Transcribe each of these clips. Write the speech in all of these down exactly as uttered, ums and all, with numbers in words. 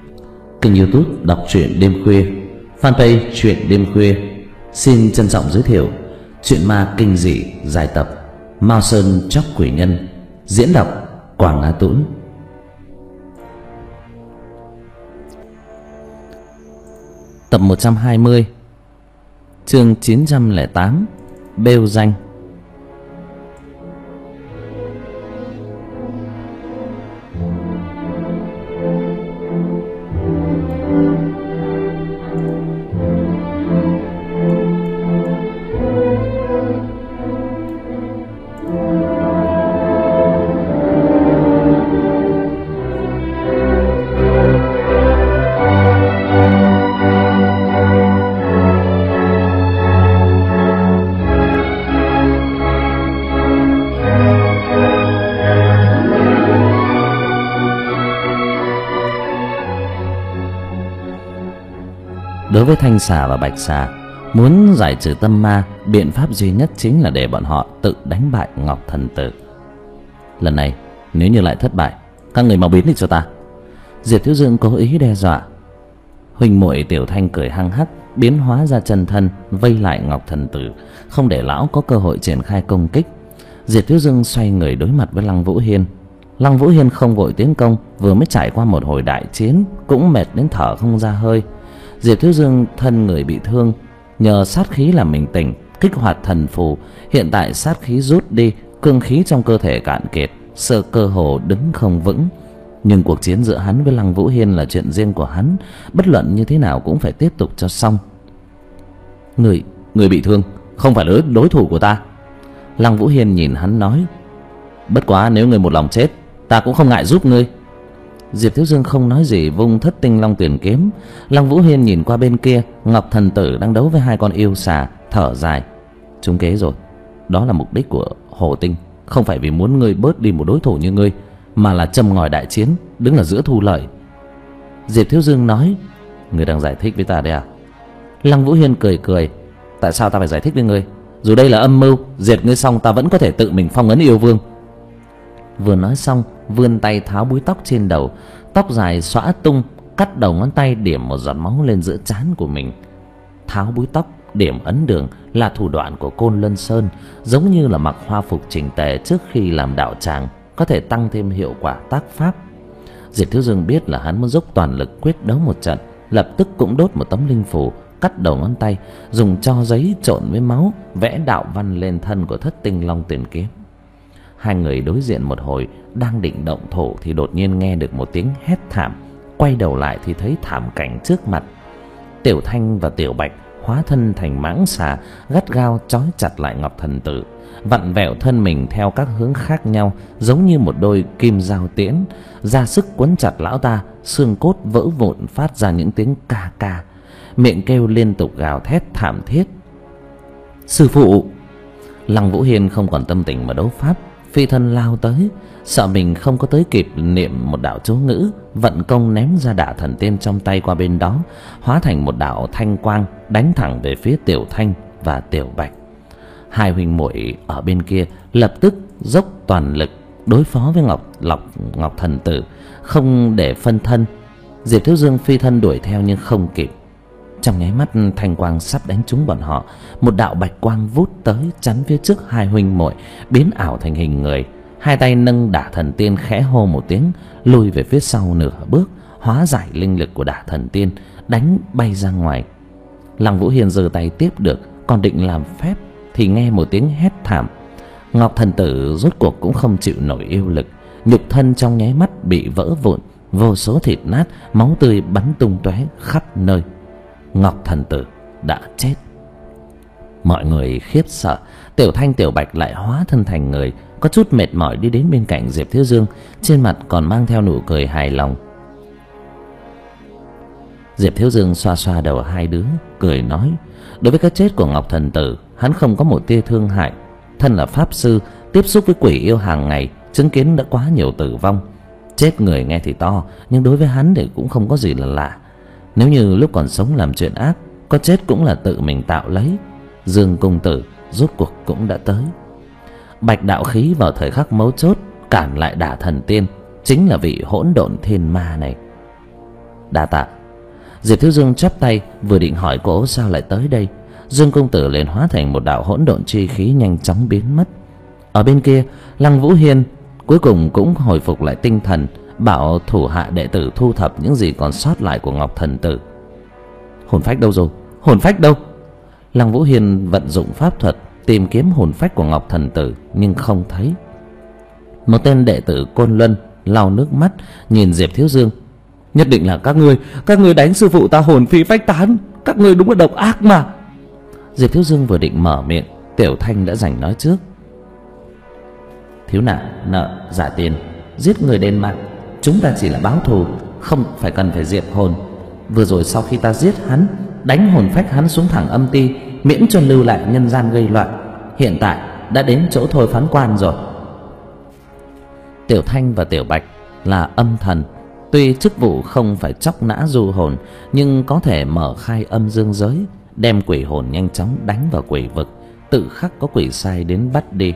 Kênh YouTube đọc truyện đêm khuya, fanpage truyện đêm khuya xin trân trọng giới thiệu truyện ma kinh dị dài tập Mao Sơn Chóc Quỷ Nhân, diễn đọc Quảng Á Tũng. Tập một trăm hai mươi, chương chín trăm lẻ tám, bêu danh. Đối với Thanh Xà và Bạch Xà, muốn giải trừ tâm ma, biện pháp duy nhất chính là để bọn họ tự đánh bại Ngọc Thần Tử. Lần này nếu như lại thất bại, các người mau biến đi cho ta. Diệp Thiếu Dương cố ý đe dọa. Huynh muội Tiểu Thanh cười hăng hắc, biến hóa ra chân thân vây lại Ngọc Thần Tử, không để lão có cơ hội triển khai công kích. Diệp Thiếu Dương xoay người đối mặt với Lăng Vũ Hiên. Lăng Vũ Hiên không vội tiến công, vừa mới trải qua một hồi đại chiến, cũng mệt đến thở không ra hơi. Diệp Thiếu Dương thân người bị thương, nhờ sát khí làm mình tỉnh, kích hoạt thần phù. Hiện tại sát khí rút đi, cương khí trong cơ thể cạn kiệt, sơ cơ hồ đứng không vững. Nhưng cuộc chiến giữa hắn với Lăng Vũ Hiên là chuyện riêng của hắn, bất luận như thế nào cũng phải tiếp tục cho xong. Người, người bị thương, không phải là đối thủ của ta. Lăng Vũ Hiên nhìn hắn nói. Bất quá nếu người một lòng chết, ta cũng không ngại giúp ngươi. Diệp Thiếu Dương không nói gì, vung Thất Tinh Long Tuyển kiếm. Lăng Vũ Hiên nhìn qua bên kia, Ngọc Thần Tử đang đấu với hai con yêu xà, thở dài. Trúng kế rồi. Đó là mục đích của Hồ Tinh, không phải vì muốn ngươi bớt đi một đối thủ như ngươi, mà là châm ngòi đại chiến, đứng ở giữa thu lợi. Diệp Thiếu Dương nói. Ngươi đang giải thích với ta đấy à? Lăng Vũ Hiên cười cười. Tại sao ta phải giải thích với ngươi? Dù đây là âm mưu, diệt ngươi xong ta vẫn có thể tự mình phong ấn yêu vương. Vừa nói xong, vươn tay tháo búi tóc trên đầu, tóc dài xõa tung, cắt đầu ngón tay điểm một giọt máu lên giữa trán của mình. Tháo búi tóc, điểm ấn đường là thủ đoạn của Côn Lân Sơn, giống như là mặc hoa phục chỉnh tề trước khi làm đạo tràng, có thể tăng thêm hiệu quả tác pháp. Diệp Thiếu Dương biết là hắn muốn dốc toàn lực quyết đấu một trận, lập tức cũng đốt một tấm linh phù, cắt đầu ngón tay, dùng tro giấy trộn với máu vẽ đạo văn lên thân của Thất Tinh Long Tuyển kiếm. Hai người đối diện một hồi, đang định động thổ thì đột nhiên nghe được một tiếng hét thảm. Quay đầu lại thì thấy thảm cảnh trước mặt. Tiểu Thanh và Tiểu Bạch hóa thân thành mãng xà, gắt gao trói chặt lại Ngọc Thần Tử, vặn vẹo thân mình theo các hướng khác nhau, giống như một đôi kim dao tiễn, ra sức quấn chặt lão ta. Xương cốt vỡ vụn, phát ra những tiếng ca ca, miệng kêu liên tục gào thét thảm thiết. Sư phụ! Lăng Vũ Hiên không còn tâm tình mà đấu pháp, phi thân lao tới, sợ mình không có tới kịp niệm một đạo chú ngữ, vận công ném ra Đả Thần Tiên trong tay qua bên đó, hóa thành một đạo thanh quang đánh thẳng về phía Tiểu Thanh và Tiểu Bạch. Hai huynh muội ở bên kia lập tức dốc toàn lực đối phó với Ngọc Lộc Ngọc Thần Tử, không để phân thân. Diệp Thiếu Dương phi thân đuổi theo nhưng không kịp. Trong nháy mắt thanh quang sắp đánh trúng bọn họ, một đạo bạch quang vút tới chắn phía trước hai huynh muội, biến ảo thành hình người. Hai tay nâng Đả Thần Tiên, khẽ hô một tiếng, lùi về phía sau nửa bước, hóa giải linh lực của Đả Thần Tiên, đánh bay ra ngoài. Lăng Vũ Hiên giơ tay tiếp được, còn định làm phép thì nghe một tiếng hét thảm. Ngọc Thần Tử rốt cuộc cũng không chịu nổi yêu lực, nhục thân trong nháy mắt bị vỡ vụn, vô số thịt nát, máu tươi bắn tung tóe khắp nơi. Ngọc Thần Tử đã chết. Mọi người khiếp sợ. Tiểu Thanh Tiểu Bạch lại hóa thân thành người, có chút mệt mỏi đi đến bên cạnh Diệp Thiếu Dương, trên mặt còn mang theo nụ cười hài lòng. Diệp Thiếu Dương xoa xoa đầu hai đứa, cười nói. Đối với cái chết của Ngọc Thần Tử, hắn không có một tia thương hại. Thân là pháp sư, tiếp xúc với quỷ yêu hàng ngày, chứng kiến đã quá nhiều tử vong. Chết người nghe thì to, nhưng đối với hắn thì cũng không có gì là lạ. Nếu như lúc còn sống làm chuyện ác, có chết cũng là tự mình tạo lấy. Dương công tử rốt cuộc cũng đã tới. Bạch đạo khí vào thời khắc mấu chốt cản lại Đả Thần Tiên, chính là vị hỗn độn thiên ma này. Đa tạ. Diệp Thiếu Dương chắp tay, vừa định hỏi cô sao lại tới đây, Dương công tử liền hóa thành một đạo hỗn độn chi khí nhanh chóng biến mất. Ở bên kia, Lăng Vũ Hiên cuối cùng cũng hồi phục lại tinh thần, bảo thủ hạ đệ tử thu thập những gì còn sót lại của Ngọc Thần Tử. Hồn phách đâu rồi? Hồn phách đâu? Lăng Vũ Hiên vận dụng pháp thuật tìm kiếm hồn phách của Ngọc Thần Tử nhưng không thấy. Một tên đệ tử Côn Luân lau nước mắt nhìn Diệp Thiếu Dương. Nhất định là các ngươi, các ngươi đánh sư phụ ta hồn phi phách tán, các ngươi đúng là độc ác mà. Diệp Thiếu Dương vừa định mở miệng, Tiểu Thanh đã giành nói trước. Thiếu nạn nợ giả tiền, giết người đền mạng, chúng ta chỉ là báo thù, không phải cần phải diệt hồn. Vừa rồi sau khi ta giết hắn, đánh hồn phách hắn xuống thẳng âm ti, miễn cho lưu lại nhân gian gây loạn. Hiện tại đã đến chỗ thôi phán quan rồi. Tiểu Thanh và Tiểu Bạch là âm thần, tuy chức vụ không phải chóc nã du hồn, nhưng có thể mở khai âm dương giới, đem quỷ hồn nhanh chóng đánh vào quỷ vực, tự khắc có quỷ sai đến bắt đi.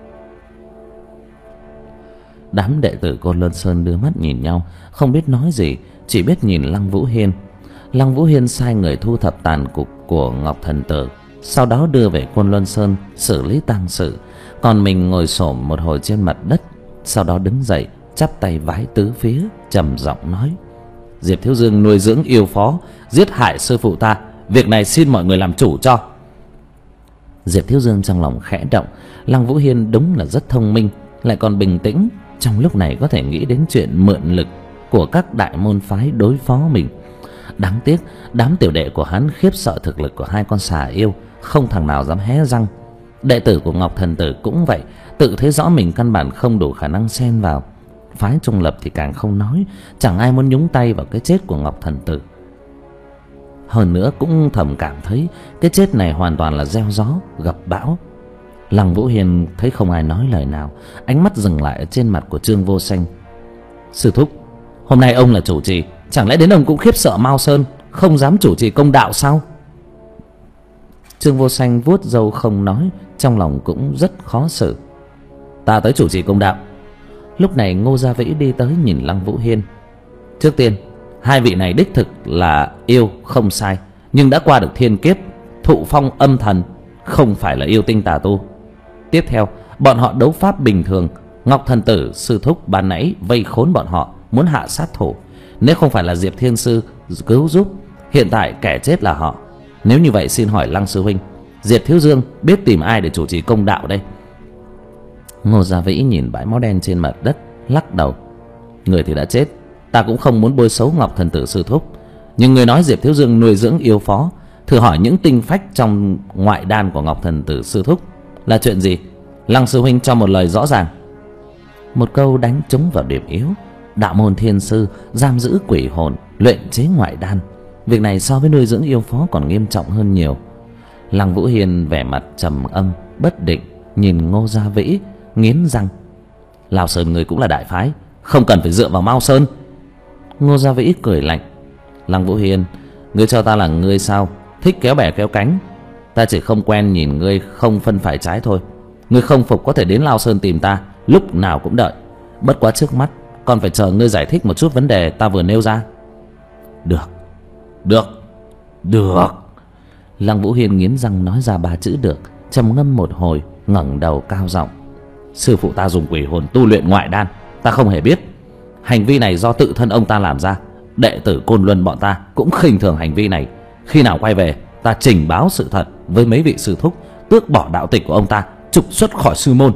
Đám đệ tử Côn Luân Sơn đưa mắt nhìn nhau, không biết nói gì, chỉ biết nhìn Lăng Vũ Hiên. Lăng Vũ Hiên sai người thu thập tàn cục của Ngọc Thần Tử, sau đó đưa về Côn Luân Sơn xử lý tang sự, còn mình ngồi xổm một hồi trên mặt đất, sau đó đứng dậy chắp tay vái tứ phía, trầm giọng nói: Diệp Thiếu Dương nuôi dưỡng yêu phó, giết hại sư phụ ta, việc này xin mọi người làm chủ cho. Diệp Thiếu Dương trong lòng khẽ động, Lăng Vũ Hiên đúng là rất thông minh, lại còn bình tĩnh, trong lúc này có thể nghĩ đến chuyện mượn lực của các đại môn phái đối phó mình. Đáng tiếc đám tiểu đệ của hắn khiếp sợ thực lực của hai con xà yêu, không thằng nào dám hé răng. Đệ tử của Ngọc Thần Tử cũng vậy, tự thấy rõ mình căn bản không đủ khả năng xen vào. Phái trung lập thì càng không nói, chẳng ai muốn nhúng tay vào cái chết của Ngọc Thần Tử. Hơn nữa cũng thầm cảm thấy cái chết này hoàn toàn là gieo gió gặp bão. Lăng Vũ Hiên thấy không ai nói lời nào, ánh mắt dừng lại ở trên mặt của Trương Vô Sanh. Sư thúc, hôm nay ông là chủ trì, chẳng lẽ đến ông cũng khiếp sợ Mao Sơn, không dám chủ trì công đạo sao? Trương Vô Sanh vuốt râu không nói, trong lòng cũng rất khó xử. Ta tới chủ trì công đạo. Lúc này Ngô Gia Vĩ đi tới nhìn Lăng Vũ Hiên. Trước tiên, hai vị này đích thực là yêu không sai, nhưng đã qua được thiên kiếp, thụ phong âm thần, không phải là yêu tinh tà tu. Tiếp theo, bọn họ đấu pháp bình thường, Ngọc Thần Tử sư thúc ban nãy vây khốn bọn họ, muốn hạ sát thủ. Nếu không phải là Diệp Thiên Sư cứu giúp, hiện tại kẻ chết là họ. Nếu như vậy xin hỏi Lăng sư huynh, Diệp Thiếu Dương biết tìm ai để chủ trì công đạo đây? Ngô Gia Vĩ nhìn bãi máu đen trên mặt đất, lắc đầu. Người thì đã chết, ta cũng không muốn bôi xấu Ngọc Thần Tử sư thúc, nhưng người nói Diệp Thiếu Dương nuôi dưỡng yêu phó, thử hỏi những tinh phách trong ngoại đan của Ngọc Thần Tử sư thúc là chuyện gì? Lăng sư huynh cho một lời rõ ràng. Một câu đánh trúng vào điểm yếu. Đạo môn thiên sư giam giữ quỷ hồn, luyện chế ngoại đan, việc này so với nuôi dưỡng yêu phó còn nghiêm trọng hơn nhiều. Lăng Vũ Hiên vẻ mặt trầm âm bất định, nhìn Ngô Gia Vĩ, nghiến răng. Lão Sơn người cũng là đại phái, không cần phải dựa vào Mao Sơn. Ngô Gia Vĩ cười lạnh. Lăng Vũ Hiên, ngươi cho ta là ngươi sao? Thích kéo bè kéo cánh. Ta chỉ không quen nhìn ngươi không phân phải trái thôi. Ngươi không phục có thể đến Lao Sơn tìm ta, lúc nào cũng đợi. Bất quá trước mắt còn phải chờ ngươi giải thích một chút vấn đề ta vừa nêu ra. Được, được, được. Lăng Vũ Hiên nghiến răng nói ra ba chữ được, trầm ngâm một hồi, ngẩng đầu cao giọng. Sư phụ ta dùng quỷ hồn tu luyện ngoại đan, ta không hề biết. Hành vi này do tự thân ông ta làm ra. Đệ tử Côn Luân bọn ta cũng khinh thường hành vi này. Khi nào quay về, ta trình báo sự thật với mấy vị sư thúc, tước bỏ đạo tịch của ông ta, trục xuất khỏi sư môn.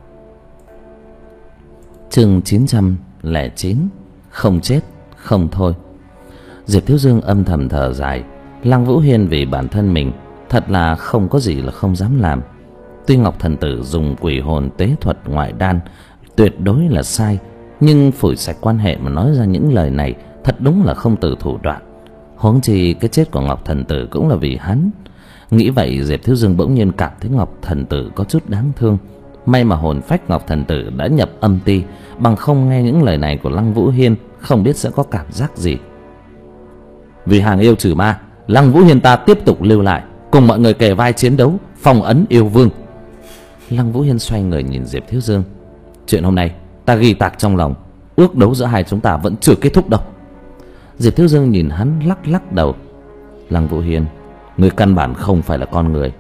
Chương chín trăm lẻ chín. Không chết không thôi. Diệp Thiếu Dương âm thầm thở dài. Lăng Vũ Hiên vì bản thân mình thật là không có gì là không dám làm. Tuy Ngọc Thần Tử dùng quỷ hồn tế thuật ngoại đan tuyệt đối là sai, nhưng phủi sạch quan hệ mà nói ra những lời này thật đúng là không từ thủ đoạn. Huống chi cái chết của Ngọc Thần Tử cũng là vì hắn. Nghĩ vậy, Diệp Thiếu Dương bỗng nhiên cảm thấy Ngọc Thần Tử có chút đáng thương. May mà hồn phách Ngọc Thần Tử đã nhập âm ti, bằng không nghe những lời này của Lăng Vũ Hiên không biết sẽ có cảm giác gì. Vì hàng yêu trừ ma, Lăng Vũ Hiên ta tiếp tục lưu lại, cùng mọi người kề vai chiến đấu, phong ấn yêu vương. Lăng Vũ Hiên xoay người nhìn Diệp Thiếu Dương. Chuyện hôm nay ta ghi tạc trong lòng, ước đấu giữa hai chúng ta vẫn chưa kết thúc đâu. Diệp Thiếu Dương nhìn hắn lắc lắc đầu. Lăng Vũ Hiên, ngươi căn bản không phải là con người.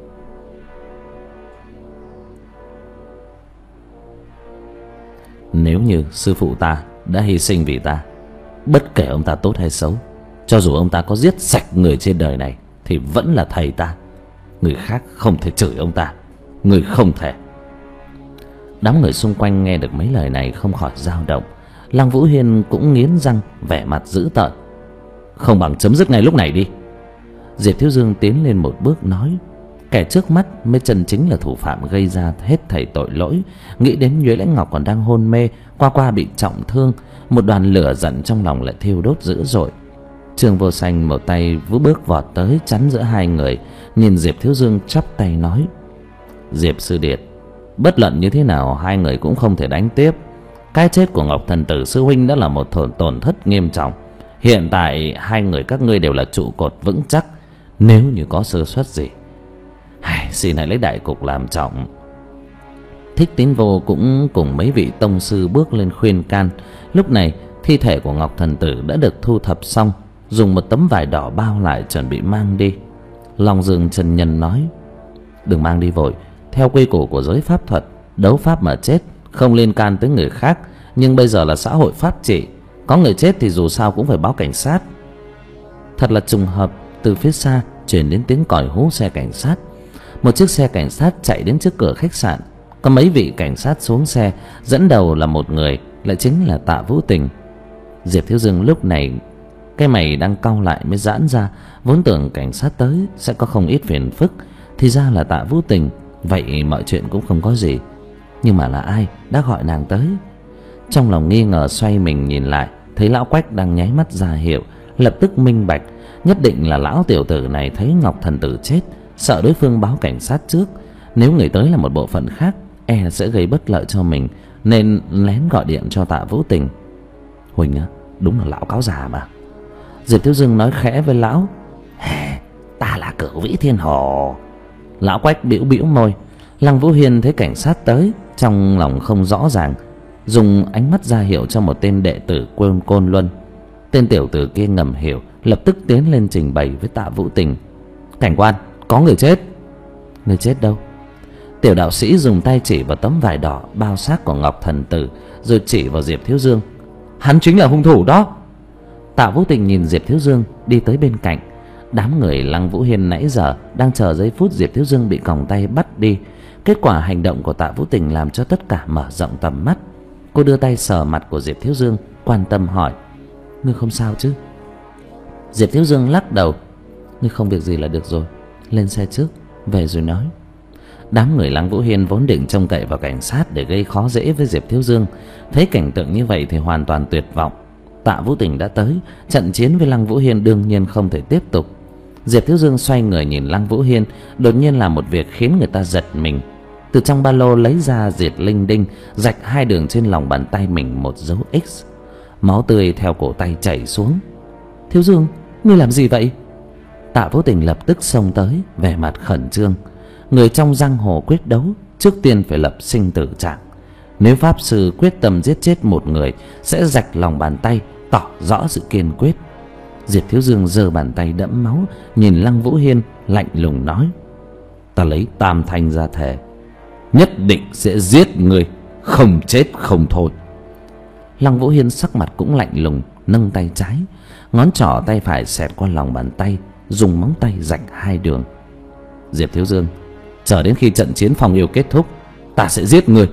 Nếu như sư phụ ta đã hy sinh vì ta, bất kể ông ta tốt hay xấu, cho dù ông ta có giết sạch người trên đời này, thì vẫn là thầy ta. Người khác không thể chửi ông ta, người không thể. Đám người xung quanh nghe được mấy lời này không khỏi dao động. Lăng Vũ Hiên cũng nghiến răng, vẻ mặt dữ tợn. Không bằng chấm dứt ngay lúc này đi. Diệp Thiếu Dương tiến lên một bước nói. Kẻ trước mắt mới chân chính là thủ phạm gây ra hết thảy tội lỗi. Nghĩ đến Nhuế Lãnh Ngọc còn đang hôn mê, qua qua bị trọng thương, một đoàn lửa giận trong lòng lại thiêu đốt dữ dội. Trương Vô Sanh một tay vú bước vọt tới chắn giữa hai người, nhìn Diệp Thiếu Dương chắp tay nói. Diệp sư điệt, bất luận như thế nào hai người cũng không thể đánh tiếp. Cái chết của Ngọc Thần Tử sư huynh đã là một tổn tổn thất nghiêm trọng. Hiện tại hai người các ngươi đều là trụ cột vững chắc. Nếu như có sơ suất gì, xin hãy lấy đại cục làm trọng. Thích Tín Vô cũng cùng mấy vị tông sư bước lên khuyên can. Lúc này thi thể của Ngọc Thần Tử đã được thu thập xong, dùng một tấm vải đỏ bao lại chuẩn bị mang đi. Long Dương chân nhân nói. Đừng mang đi vội. Theo quy củ của giới pháp thuật, đấu pháp mà chết không liên can tới người khác. Nhưng bây giờ là xã hội pháp trị, có người chết thì dù sao cũng phải báo cảnh sát. Thật là trùng hợp, từ phía xa truyền đến tiếng còi hú xe cảnh sát. Một chiếc xe cảnh sát chạy đến trước cửa khách sạn. Có mấy vị cảnh sát xuống xe, dẫn đầu là một người, lại chính là Tạ Vũ Tình. Diệp Thiếu Dương lúc này cái mày đang cau lại mới giãn ra. Vốn tưởng cảnh sát tới sẽ có không ít phiền phức, thì ra là Tạ Vũ Tình. Vậy mọi chuyện cũng không có gì. Nhưng mà là ai đã gọi nàng tới? Trong lòng nghi ngờ xoay mình nhìn lại, thấy lão Quách đang nháy mắt ra hiệu, lập tức minh bạch. Nhất định là lão tiểu tử này thấy Ngọc Thần Tử chết, sợ đối phương báo cảnh sát trước. Nếu người tới là một bộ phận khác, e sẽ gây bất lợi cho mình, nên lén gọi điện cho Tạ Vũ Tình. Huỳnh á, đúng là lão cáo già mà. Diệp Thiếu Dương nói khẽ với lão. Ta là Cửu Vĩ Thiên Hồ. Lão Quách bĩu bĩu môi. Lăng Vũ Hiên thấy cảnh sát tới, trong lòng không rõ ràng, dùng ánh mắt ra hiệu cho một tên đệ tử Côn Côn Luân. Tên tiểu tử kia ngầm hiểu, lập tức tiến lên trình bày với Tạ Vũ Tình. Cảnh quan, có người chết. Người chết đâu? Tiểu đạo sĩ dùng tay chỉ vào tấm vải đỏ bao xác của Ngọc Thần Tử, rồi chỉ vào Diệp Thiếu Dương. Hắn chính là hung thủ đó. Tạ Vũ Tình nhìn Diệp Thiếu Dương đi tới bên cạnh. Đám người Lăng Vũ Hiên nãy giờ đang chờ giây phút Diệp Thiếu Dương bị còng tay bắt đi. Kết quả hành động của Tạ Vũ Tình làm cho tất cả mở rộng tầm mắt. Cô đưa tay sờ mặt của Diệp Thiếu Dương, quan tâm hỏi. Ngươi không sao chứ? Diệp Thiếu Dương lắc đầu. Ngươi không việc gì là được rồi. Lên xe trước, về rồi nói. Đám người Lăng Vũ Hiên vốn định trông cậy vào cảnh sát để gây khó dễ với Diệp Thiếu Dương, thấy cảnh tượng như vậy thì hoàn toàn tuyệt vọng. Tạ Vũ Tình đã tới, trận chiến với Lăng Vũ Hiên đương nhiên không thể tiếp tục. Diệp Thiếu Dương xoay người nhìn Lăng Vũ Hiên, đột nhiên làm một việc khiến người ta giật mình. Từ trong ba lô lấy ra diệt linh đinh, rạch hai đường trên lòng bàn tay mình một dấu X. Máu tươi theo cổ tay chảy xuống. Thiếu Dương, ngươi làm gì vậy? Tạ Vũ Tình lập tức xông tới, vẻ mặt khẩn trương. Người trong giang hồ quyết đấu, trước tiên phải lập sinh tử trạng. Nếu pháp sư quyết tâm giết chết một người, sẽ rạch lòng bàn tay, tỏ rõ sự kiên quyết. Diệp Thiếu Dương giơ bàn tay đẫm máu, nhìn Lăng Vũ Hiên, lạnh lùng nói. Ta lấy tam thanh ra thề, nhất định sẽ giết người, không chết không thôi. Lăng Vũ Hiên sắc mặt cũng lạnh lùng, nâng tay trái, ngón trỏ tay phải xẹt qua lòng bàn tay, dùng móng tay rạch hai đường. Diệp Thiếu Dương, chờ đến khi trận chiến phòng yêu kết thúc, ta sẽ giết người.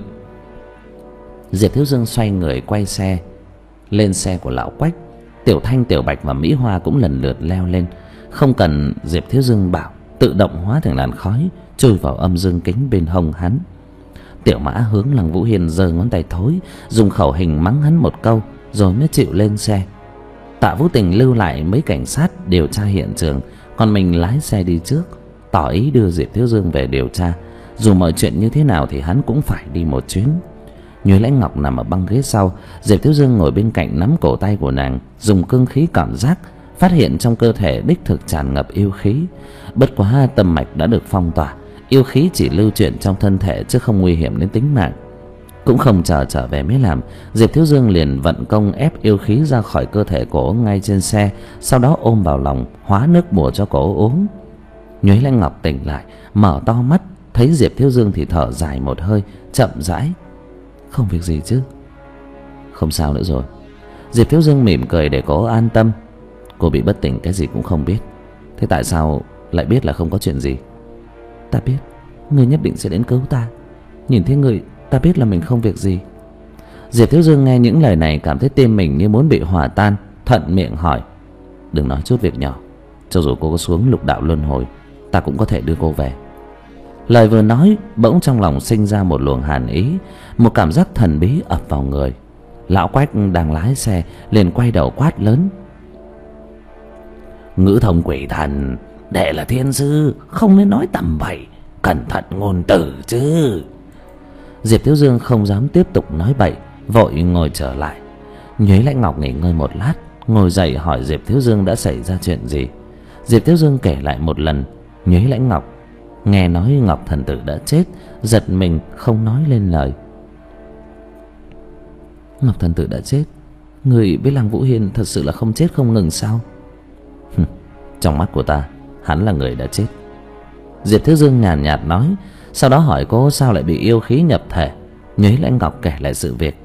Diệp Thiếu Dương xoay người quay xe, lên xe của lão Quách. Tiểu Thanh, Tiểu Bạch và Mỹ Hoa cũng lần lượt leo lên. Không cần Diệp Thiếu Dương bảo, tự động hóa thành làn khói chui vào âm dương kính bên hông hắn. Tiểu Mã hướng Lăng Vũ Hiên giơ ngón tay thối, dùng khẩu hình mắng hắn một câu, rồi mới chịu lên xe. Tạ Vũ Tình lưu lại mấy cảnh sát điều tra hiện trường, còn mình lái xe đi trước, tỏ ý đưa Diệp Thiếu Dương về điều tra. Dù mọi chuyện như thế nào thì hắn cũng phải đi một chuyến. Nhuế Lãnh Ngọc nằm ở băng ghế sau, Diệp Thiếu Dương ngồi bên cạnh nắm cổ tay của nàng, dùng cương khí cảm giác, phát hiện trong cơ thể đích thực tràn ngập yêu khí. Bất quá tâm mạch đã được phong tỏa, yêu khí chỉ lưu chuyển trong thân thể chứ không nguy hiểm đến tính mạng. Cũng không chờ trở về mới làm, Diệp Thiếu Dương liền vận công ép yêu khí ra khỏi cơ thể cổ ngay trên xe, sau đó ôm vào lòng hóa nước bùa cho cổ uống. Nhuế Lãnh Ngọc tỉnh lại, mở to mắt, thấy Diệp Thiếu Dương thì thở dài một hơi, chậm rãi: "Không việc gì chứ?" "Không sao nữa rồi." Diệp Thiếu Dương mỉm cười để cô an tâm. "Cô bị bất tỉnh cái gì cũng không biết, thế tại sao lại biết là không có chuyện gì?" "Ta biết ngươi nhất định sẽ đến cứu ta. Nhìn thấy ngươi ta biết là mình không việc gì." Diệp Thiếu Dương nghe những lời này cảm thấy tim mình như muốn bị hòa tan, thuận miệng hỏi: "Đừng nói chút việc nhỏ, cho dù cô có xuống lục đạo luân hồi, ta cũng có thể đưa cô về." Lời vừa nói, bỗng trong lòng sinh ra một luồng hàn ý, một cảm giác thần bí ập vào người. Lão Quách đang lái xe liền quay đầu quát lớn: "Ngữ thông quỷ thần, đệ là thiên sư, không nên nói tầm bậy, cẩn thận ngôn từ chứ." Diệp Thiếu Dương không dám tiếp tục nói bậy, vội ngồi trở lại. Nhuế Lãnh Ngọc nghỉ ngơi một lát, ngồi dậy hỏi Diệp Thiếu Dương đã xảy ra chuyện gì. Diệp Thiếu Dương kể lại một lần. Nhuế Lãnh Ngọc nghe nói Ngọc Thần Tử đã chết, giật mình không nói lên lời. "Ngọc Thần Tử đã chết? Người với Lăng Vũ Hiên thật sự là không chết không ngừng sao?" "Trong mắt của ta, hắn là người đã chết." Diệp Thiếu Dương nhàn nhạt nói, sau đó hỏi cô sao lại bị yêu khí nhập thể. Nhuế Lãnh Ngọc kể lại sự việc.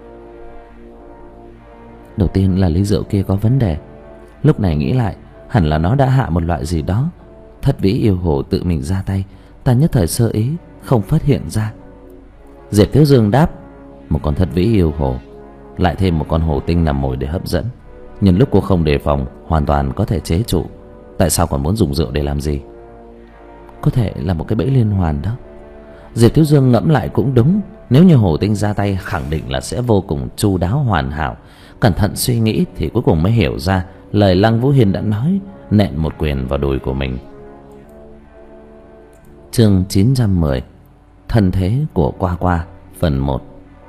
"Đầu tiên là ly rượu kia có vấn đề. Lúc này nghĩ lại, hẳn là nó đã hạ một loại gì đó. Thất vĩ yêu hồ tự mình ra tay, ta nhất thời sơ ý không phát hiện ra." Diệp Thiếu Dương đáp: "Một con thất vĩ yêu hồ, lại thêm một con hồ tinh làm mồi để hấp dẫn, nhân lúc cô không đề phòng hoàn toàn có thể chế trụ. Tại sao còn muốn dùng rượu để làm gì?" "Có thể là một cái bẫy liên hoàn đó." Diệp Thiếu Dương ngẫm lại cũng đúng, nếu như hồ tinh ra tay khẳng định là sẽ vô cùng chu đáo hoàn hảo. Cẩn thận suy nghĩ thì cuối cùng mới hiểu ra lời Lăng Vũ Hiên đã nói, nện một quyền vào đùi của mình. Chương chín trăm mười, thân thế của Qua Qua, phần một.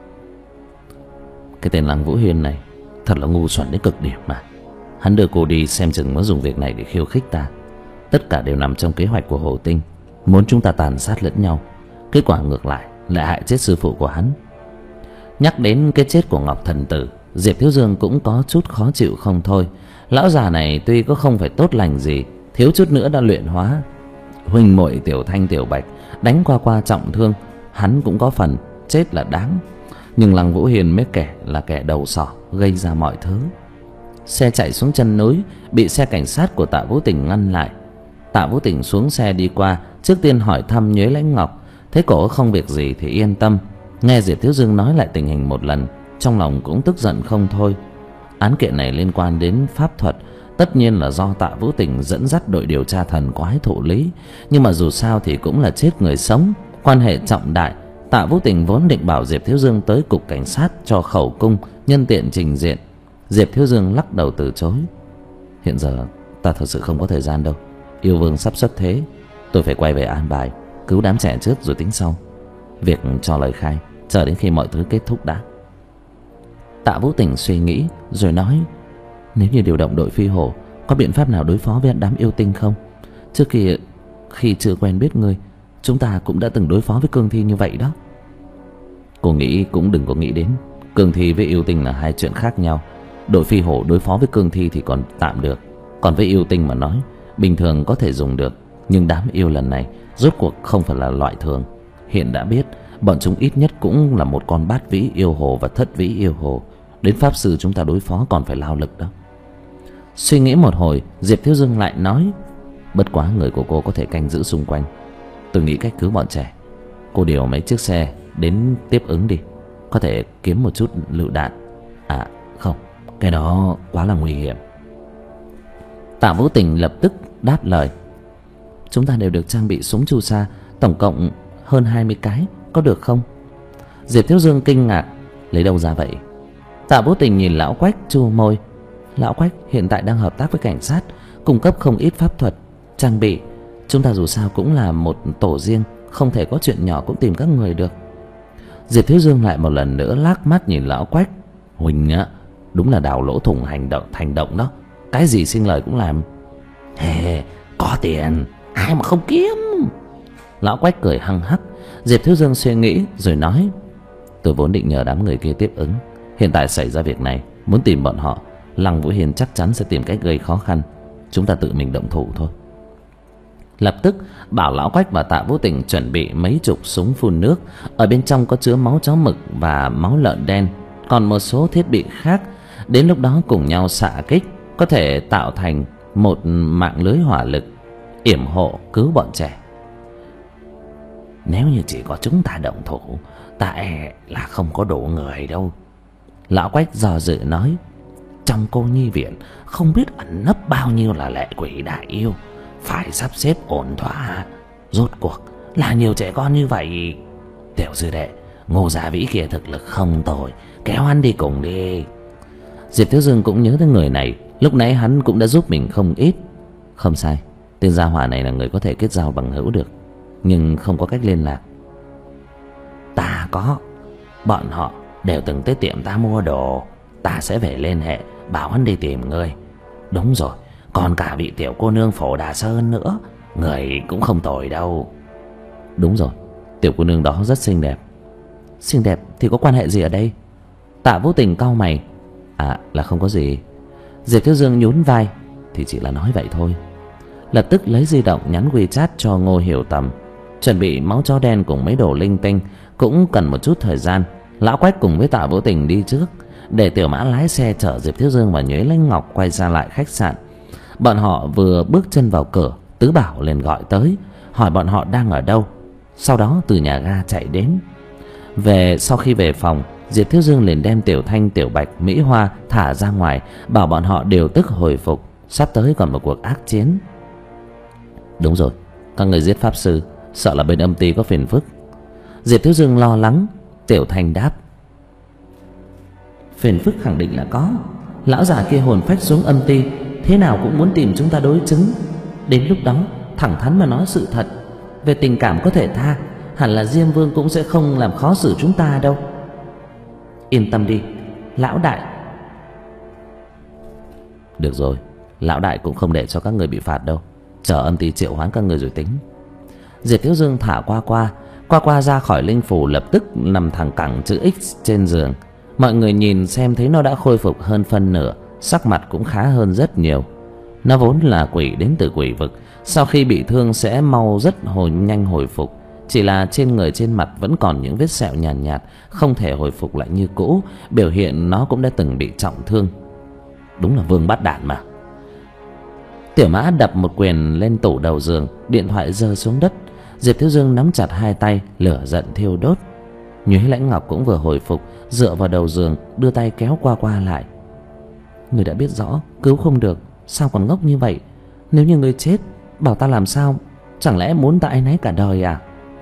Cái tên Lăng Vũ Hiên này thật là ngu xuẩn đến cực điểm mà. Hắn đưa cô đi xem chừng muốn dùng việc này để khiêu khích ta. Tất cả đều nằm trong kế hoạch của Hồ Tinh, muốn chúng ta tàn sát lẫn nhau. Kết quả ngược lại lại hại chết sư phụ của hắn. Nhắc đến cái chết của Ngọc Thần Tử, Diệp Thiếu Dương cũng có chút khó chịu không thôi. Lão già này tuy có không phải tốt lành gì, thiếu chút nữa đã luyện hóa. Huynh muội Tiểu Thanh Tiểu Bạch đánh Qua Qua trọng thương, hắn cũng có phần, chết là đáng. Nhưng Lăng Vũ Hiên mới kẻ là kẻ đầu sỏ gây ra mọi thứ. Xe chạy xuống chân núi, bị xe cảnh sát của Tạ Vũ Tình ngăn lại. Tạ Vũ Tình xuống xe đi qua, trước tiên hỏi thăm Nhuế Lãnh Ngọc. Thấy cổ không việc gì thì yên tâm. Nghe Diệp Thiếu Dương nói lại tình hình một lần, trong lòng cũng tức giận không thôi. Án kiện này liên quan đến pháp thuật, tất nhiên là do Tạ Vũ Tình dẫn dắt đội điều tra thần quái thụ lý. Nhưng mà dù sao thì cũng là chết người sống, quan hệ trọng đại. Tạ Vũ Tình vốn định bảo Diệp Thiếu Dương tới cục cảnh sát cho khẩu cung, nhân tiện trình diện. Diệp Thiếu Dương lắc đầu từ chối. Hiện giờ ta thật sự không có thời gian đâu. Yêu Vương sắp xuất thế, tôi phải quay về an bài, cứu đám trẻ trước rồi tính sau. Việc cho lời khai chờ đến khi mọi thứ kết thúc đã. Tạ Vũ Tình suy nghĩ rồi nói: Nếu như điều động đội phi hổ, có biện pháp nào đối phó với đám yêu tinh không? Trước kia khi chưa quen biết ngươi, chúng ta cũng đã từng đối phó với cương thi như vậy đó. Cô nghĩ cũng đừng có nghĩ đến. Cương thi với yêu tinh là hai chuyện khác nhau. Đội phi hổ đối phó với cương thi thì còn tạm được, còn với yêu tinh mà nói, bình thường có thể dùng được. Nhưng đám yêu lần này rốt cuộc không phải là loại thường. Hiện đã biết bọn chúng ít nhất cũng là một con bát vĩ yêu hồ và thất vĩ yêu hồ. Đến pháp sư chúng ta đối phó còn phải lao lực đó. Suy nghĩ một hồi, Diệp Thiếu Dương lại nói: Bất quá người của cô có thể canh giữ xung quanh. Tôi nghĩ cách cứu bọn trẻ. Cô điều mấy chiếc xe đến tiếp ứng đi, có thể kiếm một chút lựu đạn. À không, cái đó quá là nguy hiểm. Tạ Vũ Tình lập tức đáp lời: Chúng ta đều được trang bị súng chu sa, tổng cộng hơn hai mươi cái, có được không? Diệp Thiếu Dương kinh ngạc: Lấy đâu ra vậy? Tạ Vũ Tình nhìn Lão Quách chu môi. Lão Quách hiện tại đang hợp tác với cảnh sát, cung cấp không ít pháp thuật, trang bị. Chúng ta dù sao cũng là một tổ riêng, không thể có chuyện nhỏ cũng tìm các người được. Diệp Thiếu Dương lại một lần nữa lác mắt nhìn Lão Quách. Huỳnh á, đúng là đào lỗ thủng hành động thành động đó. Cái gì sinh lời cũng làm. Hey, có tiền ai mà không kiếm. Lão Quách cười hăng hắc. Diệp Thiếu Dương suy nghĩ rồi nói: Tôi vốn định nhờ đám người kia tiếp ứng. Hiện tại xảy ra việc này, muốn tìm bọn họ, Lăng Vũ Hiên chắc chắn sẽ tìm cách gây khó khăn. Chúng ta tự mình động thủ thôi. Lập tức bảo Lão Quách và Tạ Vũ Tình chuẩn bị mấy chục súng phun nước. Ở bên trong có chứa máu chó mực và máu lợn đen, còn một số thiết bị khác. Đến lúc đó cùng nhau xạ kích, có thể tạo thành một mạng lưới hỏa lực yểm hộ cứu bọn trẻ. Nếu như chỉ có chúng ta động thủ, ta e là không có đủ người đâu. Lão Quách do dự nói. Trong cô nhi viện không biết ẩn nấp bao nhiêu là lệ quỷ đại yêu, phải sắp xếp ổn thỏa. Rốt cuộc là nhiều trẻ con như vậy. Tiểu sư đệ, Ngô Gia Vĩ kia thực lực không tồi, kéo hắn đi cùng đi. Diệp Thiếu Dương cũng nhớ tới người này, lúc nãy hắn cũng đã giúp mình không ít. Không sai, tên gia hỏa này là người có thể kết giao bằng hữu được, nhưng không có cách liên lạc. Ta có, bọn họ đều từng tới tiệm ta mua đồ. Ta sẽ về liên hệ, bảo hắn đi tìm ngươi. Đúng rồi, còn cả vị tiểu cô nương Phổ Đà Sơn nữa, người cũng không tồi đâu. Đúng rồi, tiểu cô nương đó rất xinh đẹp. Xinh đẹp thì có quan hệ gì ở đây? Tạ Vũ Tình cau mày. À, là không có gì. Diệp Thiếu Dương nhún vai. Thì chỉ là nói vậy thôi. Lập tức lấy di động nhắn WeChat cho Ngô Hiểu Tầm. Chuẩn bị máu chó đen cùng mấy đồ linh tinh cũng cần một chút thời gian. Lão Quách cùng với Tạ Vũ Tình đi trước, để Tiểu Mã lái xe chở Diệp Thiếu Dương và Nhuế Lãnh Ngọc quay ra lại khách sạn. Bọn họ vừa bước chân vào cửa, Tứ Bảo liền gọi tới, hỏi bọn họ đang ở đâu. Sau đó từ nhà ga chạy đến. Về sau khi về phòng, Diệp Thiếu Dương liền đem Tiểu Thanh, Tiểu Bạch, Mỹ Hoa thả ra ngoài, bảo bọn họ điều tức hồi phục, sắp tới còn một cuộc ác chiến. Đúng rồi, các người giết pháp sư, sợ là bên âm ty có phiền phức. Diệp Thiếu Dương lo lắng. Tiểu Thanh đáp. Phiền phức khẳng định là có. Lão già kia hồn phách xuống âm ty, thế nào cũng muốn tìm chúng ta đối chứng. Đến lúc đó thẳng thắn mà nói sự thật. Về tình cảm có thể tha, hẳn là Diêm Vương cũng sẽ không làm khó xử chúng ta đâu. Yên tâm đi, lão đại. Được rồi, lão đại cũng không để cho các người bị phạt đâu. Chờ âm ty triệu hoán các người rồi tính. Diệp Thiếu Dương thả qua qua qua qua ra khỏi linh phủ, lập tức nằm thẳng cẳng chữ X trên giường. Mọi người nhìn xem thấy nó đã khôi phục hơn phân nửa, sắc mặt cũng khá hơn rất nhiều. Nó vốn là quỷ đến từ quỷ vực, sau khi bị thương sẽ mau rất hồi nhanh hồi phục. Chỉ là trên người trên mặt vẫn còn những vết sẹo nhàn nhạt, nhạt, không thể hồi phục lại như cũ, biểu hiện nó cũng đã từng bị trọng thương. Đúng là vương bắt đạn mà. Tiểu Mã đập một quyền lên tủ đầu giường, điện thoại rơi xuống đất. Diệp Thiếu Dương nắm chặt hai tay, lửa giận thiêu đốt. Nhuế Lãnh Ngọc cũng vừa hồi phục, dựa vào đầu giường, đưa tay kéo qua qua lại. Người đã biết rõ cứu không được, sao còn ngốc như vậy? Nếu như người chết, bảo ta làm sao? Chẳng lẽ muốn ta áy náy cả đời à?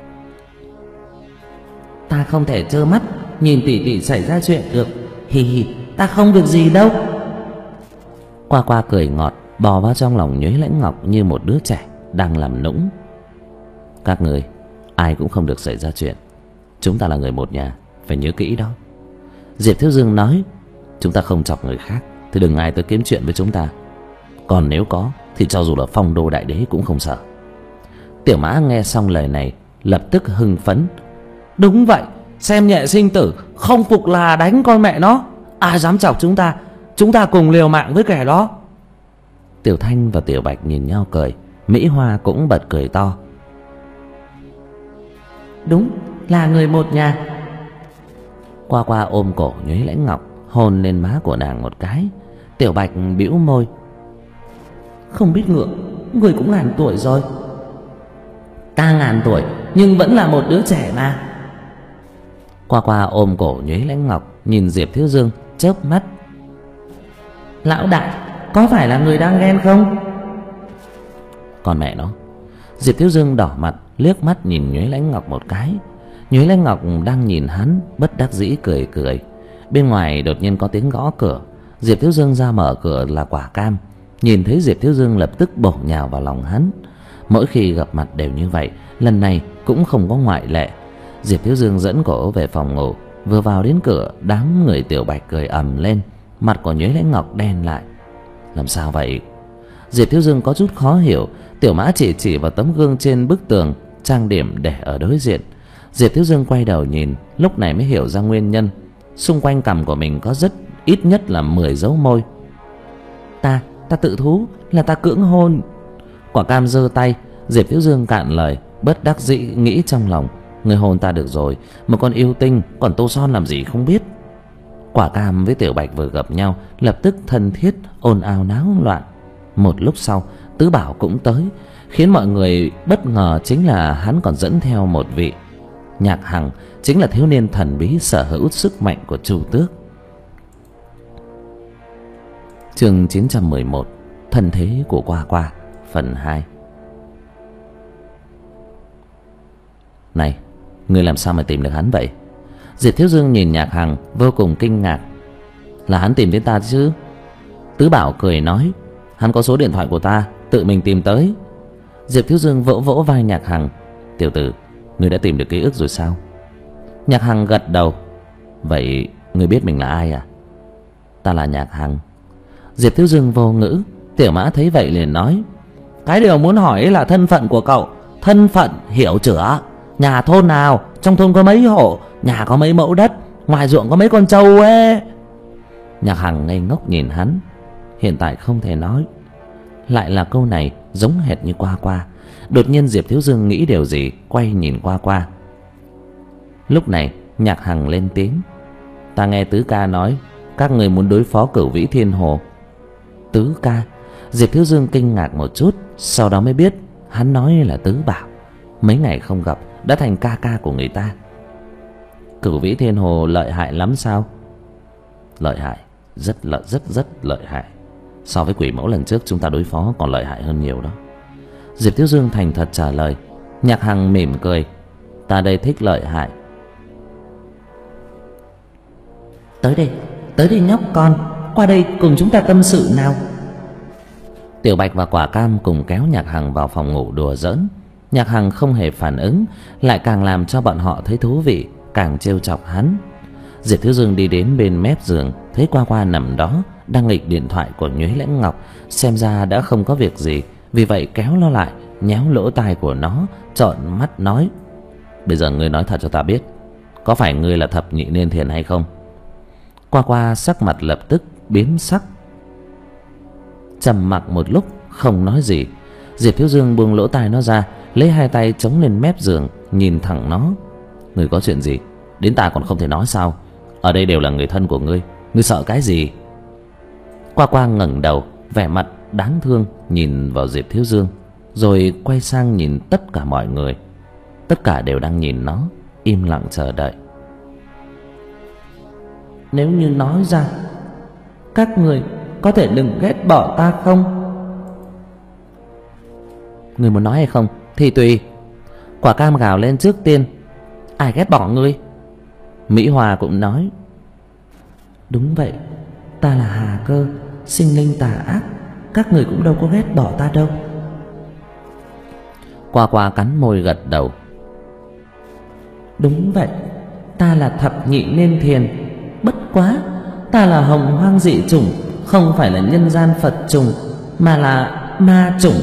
Ta không thể trơ mắt nhìn tỷ tỷ xảy ra chuyện được. Hì hì, ta không việc gì đâu. Qua qua cười ngọt, bò vào trong lòng Nhuế Lãnh Ngọc như một đứa trẻ đang làm nũng. Các người ai cũng không được xảy ra chuyện. Chúng ta là người một nhà, phải nhớ kỹ đó. Diệp Thiếu Dương nói. Chúng ta không chọc người khác thì đừng ai tới kiếm chuyện với chúng ta. Còn nếu có thì cho dù là phong đô đại đế cũng không sợ. Tiểu Mã nghe xong lời này lập tức hưng phấn. Đúng vậy, xem nhẹ sinh tử, không phục là đánh con mẹ nó. Ai dám chọc chúng ta, chúng ta cùng liều mạng với kẻ đó. Tiểu Thanh và Tiểu Bạch nhìn nhau cười, Mỹ Hoa cũng bật cười to. Đúng là người một nhà. Qua qua ôm cổ Nhuế Lãnh Ngọc, hôn lên má của nàng một cái. Tiểu Bạch bĩu môi. Không biết ngượng, người cũng ngàn tuổi rồi. Ta ngàn tuổi nhưng vẫn là một đứa trẻ mà. Qua qua ôm cổ Nhuế Lãnh Ngọc, nhìn Diệp Thiếu Dương chớp mắt. Lão đại, có phải là người đang ghen không? Con mẹ nó. Diệp Thiếu Dương đỏ mặt, liếc mắt nhìn Nhuế Lãnh Ngọc một cái. Nhuế Lãnh Ngọc đang nhìn hắn, bất đắc dĩ cười cười. Bên ngoài đột nhiên có tiếng gõ cửa. Diệp Thiếu Dương ra mở cửa là Quả Cam. Nhìn thấy Diệp Thiếu Dương lập tức bổ nhào vào lòng hắn. Mỗi khi gặp mặt đều như vậy, lần này cũng không có ngoại lệ. Diệp Thiếu Dương dẫn cổ về phòng ngủ. Vừa vào đến cửa, đám người Tiểu Bạch cười ầm lên. Mặt của Nhuế Lãnh Ngọc đen lại. Làm sao vậy? Diệp Thiếu Dương có chút khó hiểu. Tiểu Mã chỉ chỉ vào tấm gương trên bức tường trang điểm để ở đối diện. Diệp Thiếu Dương quay đầu nhìn, lúc này mới hiểu ra nguyên nhân. Xung quanh cằm của mình có rất ít nhất là mười dấu môi. Ta, ta tự thú, là ta cưỡng hôn. Quả cam giơ tay. Diệp Thiếu Dương cạn lời, bất đắc dĩ nghĩ trong lòng, người hôn ta được rồi, một con yêu tinh, còn tô son làm gì không biết. Quả cam với Tiểu Bạch vừa gặp nhau, lập tức thân thiết, ồn ào náo loạn. Một lúc sau, Tứ Bảo cũng tới. Khiến mọi người bất ngờ chính là hắn còn dẫn theo một vị Nhạc Hằng, chính là thiếu niên thần bí sở hữu sức mạnh của Chu Tước. Chương chín trăm mười một, thân thế của Qua Qua, phần hai. Này, ngươi làm sao mà tìm được hắn vậy? Diệp Thiếu Dương nhìn Nhạc Hằng vô cùng kinh ngạc. Là hắn tìm đến ta chứ? Tứ Bảo cười nói, hắn có số điện thoại của ta, tự mình tìm tới. Diệp Thiếu Dương vỗ vỗ vai Nhạc Hằng. Tiểu tử, ngươi đã tìm được ký ức rồi sao? Nhạc Hằng gật đầu. Vậy ngươi biết mình là ai à? Ta là Nhạc Hằng. Diệp Thiếu Dương vô ngữ. Tiểu Mã thấy vậy liền nói, cái điều muốn hỏi là thân phận của cậu. Thân phận hiểu chữa? Nhà thôn nào? Trong thôn có mấy hộ? Nhà có mấy mẫu đất? Ngoài ruộng có mấy con trâu ấy? Nhạc Hằng ngây ngốc nhìn hắn. Hiện tại không thể nói. Lại là câu này giống hệt như Qua Qua. Đột nhiên Diệp Thiếu Dương nghĩ điều gì, quay nhìn Qua Qua. Lúc này Nhạc Hằng lên tiếng, ta nghe Tứ ca nói các người muốn đối phó Cửu Vĩ Thiên Hồ. Tứ ca? Diệp Thiếu Dương kinh ngạc một chút, sau đó mới biết hắn nói là Tứ Bảo. Mấy ngày không gặp đã thành ca ca của người ta. Cửu Vĩ Thiên Hồ lợi hại lắm sao? Lợi hại, rất lợi rất rất lợi hại. So với quỷ mẫu lần trước chúng ta đối phó còn lợi hại hơn nhiều đó. Diệp Thiếu Dương thành thật trả lời. Nhạc Hằng mỉm cười, ta đây thích lợi hại. Tới đây, tới đây nhóc con, qua đây cùng chúng ta tâm sự nào. Tiểu Bạch và Quả Cam cùng kéo Nhạc Hằng vào phòng ngủ đùa giỡn. Nhạc Hằng không hề phản ứng, lại càng làm cho bọn họ thấy thú vị, càng trêu chọc hắn. Diệp Thiếu Dương đi đến bên mép giường, thấy Qua Qua nằm đó đang nghịch điện thoại của Nhuế Lãnh Ngọc, xem ra đã không có việc gì, vì vậy kéo nó lại, nhéo lỗ tai của nó, trợn mắt nói, bây giờ ngươi nói thật cho ta biết, có phải ngươi là thập nhị niên thiền hay không? Qua Qua sắc mặt lập tức biến sắc, trầm mặc một lúc không nói gì. Diệp Thiếu Dương buông lỗ tai nó ra, lấy hai tay chống lên mép giường, nhìn thẳng nó. Ngươi có chuyện gì? Đến ta còn không thể nói sao? Ở đây đều là người thân của ngươi, ngươi sợ cái gì? Qua Qua ngẩng đầu, vẻ mặt đáng thương nhìn vào Diệp Thiếu Dương, rồi quay sang nhìn tất cả mọi người. Tất cả đều đang nhìn nó, im lặng chờ đợi. Nếu như nói ra, các người có thể đừng ghét bỏ ta không? Ngươi muốn nói hay không thì tùy. Quả Cam gào lên trước tiên, ai ghét bỏ ngươi? Mỹ Hòa cũng nói, đúng vậy, ta là Hà Cơ, sinh linh tà ác, các người cũng đâu có ghét bỏ ta đâu. Qua Qua cắn môi gật đầu, đúng vậy, ta là thập nhị niên thiền, bất quá ta là hồng hoang dị chủng, không phải là nhân gian Phật trùng, mà là ma chủng.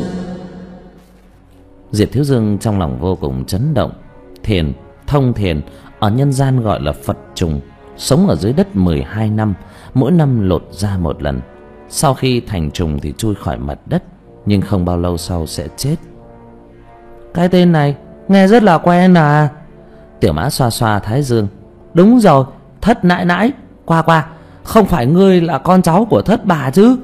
Diệp Thiếu Dương trong lòng vô cùng chấn động. Thiền, thông thiền, ở nhân gian gọi là Phật trùng, sống ở dưới đất mười hai năm, mỗi năm lột ra một lần. Sau khi thành trùng thì chui khỏi mặt đất, nhưng không bao lâu sau sẽ chết. Cái tên này nghe rất là quen à. Tiểu Mã xoa xoa thái dương, đúng rồi, Thất nãi nãi. Qua Qua, không phải ngươi là con cháu của Thất bà chứ?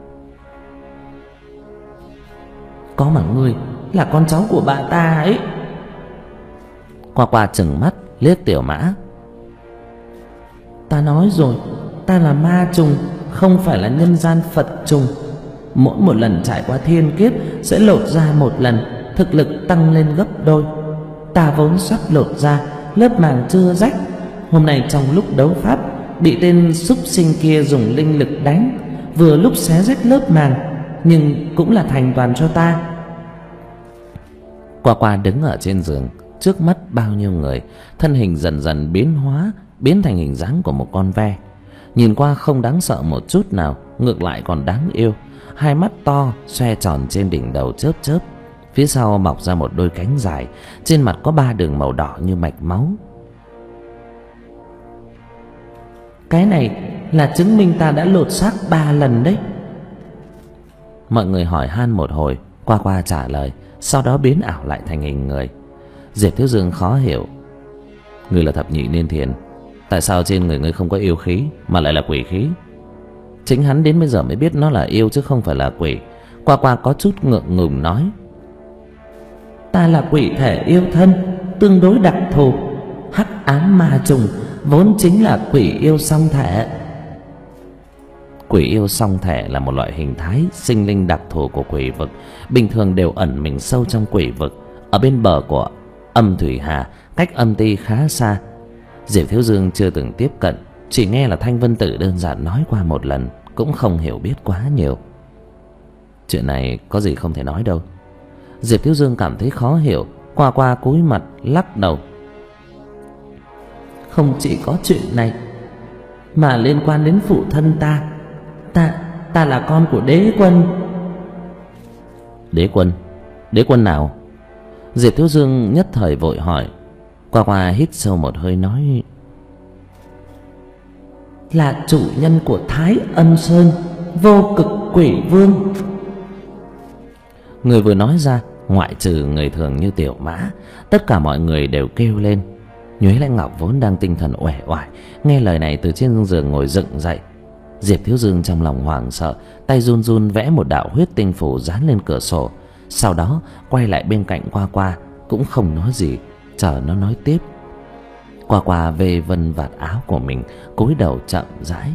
Có mà ngươi là con cháu của bà ta ấy. Qua Qua trừng mắt liếc Tiểu Mã, ta nói rồi, ta là ma trùng, không phải là nhân gian Phật trùng. Mỗi một lần trải qua thiên kiếp sẽ lột ra một lần, thực lực tăng lên gấp đôi. Ta vốn sắp lột ra, lớp màng chưa rách. Hôm nay trong lúc đấu pháp bị tên súc sinh kia dùng linh lực đánh, vừa lúc xé rách lớp màng, nhưng cũng là thành toàn cho ta. Qua Qua đứng ở trên giường, trước mắt bao nhiêu người, thân hình dần dần biến hóa, biến thành hình dáng của một con ve. Nhìn qua không đáng sợ một chút nào, ngược lại còn đáng yêu. Hai mắt to xoe tròn trên đỉnh đầu chớp chớp, Phía sau mọc ra một đôi cánh dài, trên mặt có ba đường màu đỏ như mạch máu. Cái này là chứng minh ta đã lột xác ba lần đấy. Mọi người hỏi han một hồi, Qua Qua trả lời, sau đó biến ảo lại thành hình người. Diệp Thiếu Dương khó hiểu. Ngươi là thập nhị niên thiền, tại sao trên người ngươi không có yêu khí mà lại là quỷ khí? Chính hắn đến bây giờ mới biết nó là yêu chứ không phải là quỷ. Qua Qua có chút ngượng ngùng nói: Ta là quỷ thể yêu thân, tương đối đặc thù. Hắc ám ma trùng vốn chính là quỷ yêu song thể. Quỷ yêu song thể là một loại hình thái sinh linh đặc thù của quỷ vực, bình thường đều ẩn mình sâu trong quỷ vực, ở bên bờ của Âm Thủy Hà, cách Âm Ti khá xa. Diệp Thiếu Dương chưa từng tiếp cận, chỉ nghe là Thanh Vân Tử đơn giản nói qua một lần, cũng không hiểu biết quá nhiều. Chuyện này có gì không thể nói đâu. Diệp Thiếu Dương cảm thấy khó hiểu. Qua Qua cúi mặt lắc đầu. Không chỉ có chuyện này, mà liên quan đến phụ thân ta. Ta, ta là con của đế quân. Đế quân? Đế quân nào? Diệp Thiếu Dương nhất thời vội hỏi. Qua Qua hít sâu một hơi nói: Là chủ nhân của Thái Âm Sơn, Vô Cực Quỷ Vương. Người vừa nói ra, ngoại trừ người thường như Tiểu Mã, tất cả mọi người đều kêu lên. Nhuế Lãnh Ngọc vốn đang tinh thần uể oải, nghe lời này từ trên giường ngồi dựng dậy. Diệp Thiếu Dương trong lòng hoảng sợ, tay run run vẽ một đạo huyết tinh phù dán lên cửa sổ, sau đó quay lại bên cạnh Qua Qua, cũng không nói gì, chờ nó nói tiếp. Qua Qua về vân vạt áo của mình, cúi đầu chậm rãi.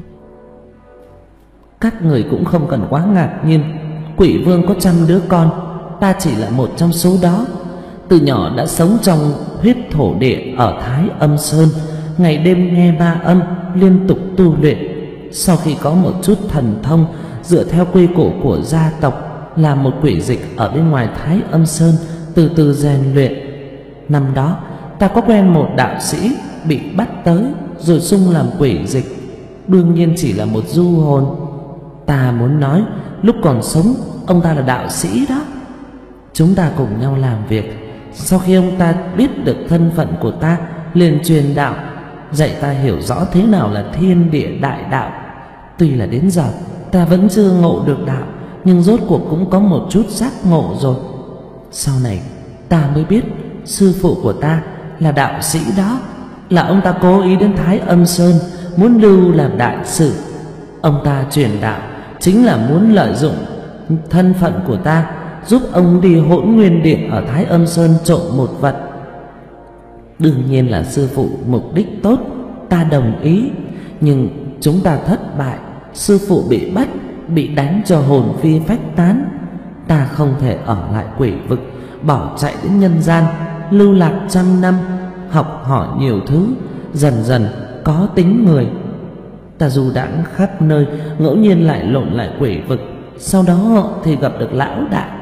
Các người cũng không cần quá ngạc nhiên. Quỷ vương có trăm đứa con, ta chỉ là một trong số đó. Từ nhỏ đã sống trong huyết thổ địa ở Thái Âm Sơn, ngày đêm nghe ba âm, liên tục tu luyện. Sau khi có một chút thần thông, dựa theo quy củ của gia tộc, làm một quỷ dịch ở bên ngoài Thái Âm Sơn, từ từ rèn luyện. Năm đó ta có quen một đạo sĩ bị bắt tới rồi xung làm quỷ dịch, đương nhiên chỉ là một du hồn. Ta muốn nói, lúc còn sống ông ta là đạo sĩ đó. Chúng ta cùng nhau làm việc. Sau khi ông ta biết được thân phận của ta, liền truyền đạo, dạy ta hiểu rõ thế nào là thiên địa đại đạo. Tuy là đến giờ ta vẫn chưa ngộ được đạo, nhưng rốt cuộc cũng có một chút giác ngộ rồi. Sau này ta mới biết sư phụ của ta là đạo sĩ đó, là ông ta cố ý đến Thái Âm Sơn, muốn lưu làm đại sự. Ông ta truyền đạo chính là muốn lợi dụng thân phận của ta, giúp ông đi Hỗn Nguyên Điện ở Thái Âm Sơn trộm một vật. Đương nhiên là sư phụ mục đích tốt, ta đồng ý. Nhưng chúng ta thất bại, sư phụ bị bắt, bị đánh cho hồn phi phách tán. Ta không thể ở lại quỷ vực, bỏ chạy đến nhân gian, lưu lạc trăm năm, học hỏi nhiều thứ, dần dần có tính người. Ta du đãng khắp nơi, ngẫu nhiên lại lộn lại quỷ vực, sau đó thì gặp được lão đại.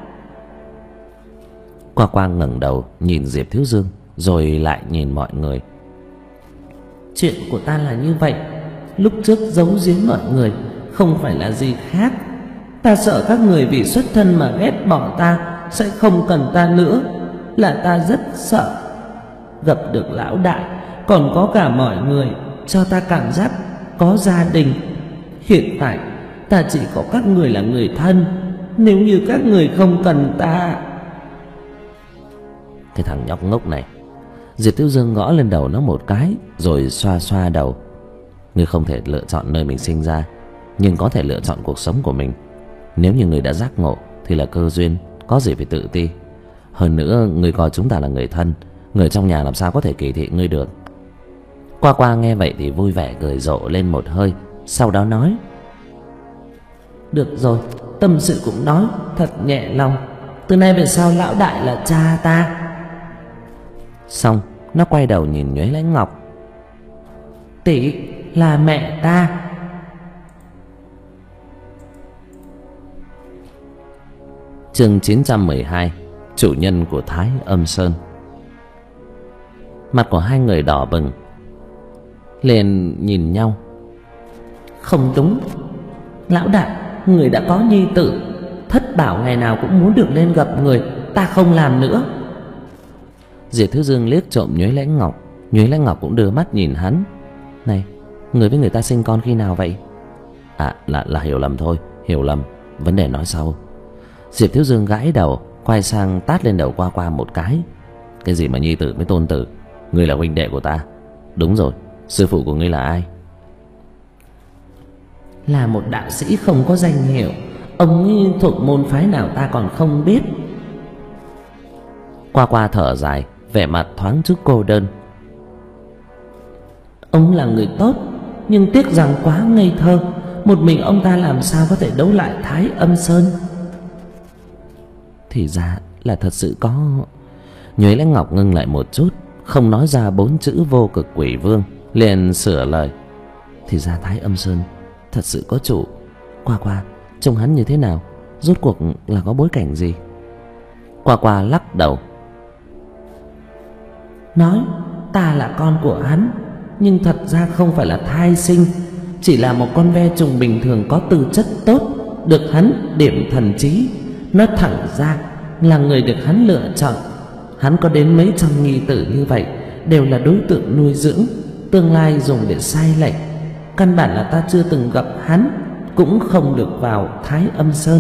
Qua Qua ngẩng đầu nhìn Diệp Thiếu Dương, rồi lại nhìn mọi người. Chuyện của ta là như vậy. Lúc trước giấu giếm mọi người không phải là gì khác. Ta sợ các người vì xuất thân mà ghét bỏ ta, sẽ không cần ta nữa. Là ta rất sợ. Gặp được lão đại, còn có cả mọi người, cho ta cảm giác có gia đình. Hiện tại ta chỉ có các người là người thân. Nếu như các người không cần ta... Cái thằng nhóc ngốc này. Diệp Thiếu Dương gõ lên đầu nó một cái, rồi xoa xoa đầu. Ngươi không thể lựa chọn nơi mình sinh ra, nhưng có thể lựa chọn cuộc sống của mình. Nếu như ngươi đã giác ngộ thì là cơ duyên, có gì phải tự ti. Hơn nữa ngươi coi chúng ta là người thân, người trong nhà làm sao có thể kỳ thị ngươi được. Qua Qua nghe vậy thì vui vẻ cười rộ lên một hơi, sau đó nói: Được rồi, tâm sự cũng nói thật nhẹ lòng. Từ nay về sau lão đại là cha ta. Xong nó quay đầu nhìn Nhuế Lãnh Ngọc. Tỷ là mẹ ta. Chương chín trăm mười hai. Chủ nhân của Thái Âm Sơn. Mặt của hai người đỏ bừng, liền nhìn nhau. Không đúng, lão đại, người đã có nhi tử, thất bảo ngày nào cũng muốn được lên gặp người, ta không làm nữa. Diệp Thiếu Dương liếc trộm Nhuế Lãnh Ngọc. Nhuế Lãnh Ngọc cũng đưa mắt nhìn hắn. Này, người với người ta sinh con khi nào vậy? À, là, là hiểu lầm thôi, hiểu lầm, vấn đề nói sau. Diệp Thiếu Dương gãi đầu, quay sang tát lên đầu Qua Qua một cái. Cái gì mà nhi tử với tôn tử? Ngươi là huynh đệ của ta. Đúng rồi, sư phụ của ngươi là ai? Là một đạo sĩ không có danh hiệu. Ông ấy thuộc môn phái nào ta còn không biết. Qua Qua thở dài, vẻ mặt thoáng chút cô đơn. Ông là người tốt, nhưng tiếc rằng quá ngây thơ. Một mình ông ta làm sao có thể đấu lại Thái Âm Sơn? Thì ra là thật sự có. Nhuế Lãnh Ngọc ngưng lại một chút, không nói ra bốn chữ Vô Cực Quỷ Vương, liền sửa lời. Thì ra Thái Âm Sơn thật sự có chủ. Qua Qua, trông hắn như thế nào? Rốt cuộc là có bối cảnh gì? Qua Qua lắc đầu, nói ta là con của hắn, nhưng thật ra không phải là thai sinh, chỉ là một con ve trùng bình thường có tư chất tốt, được hắn điểm thần trí. Nói thẳng ra là người được hắn lựa chọn. Hắn có đến mấy trăm nhi tử như vậy, đều là đối tượng nuôi dưỡng, tương lai dùng để sai lệnh. Căn bản là ta chưa từng gặp hắn, cũng không được vào Thái Âm Sơn.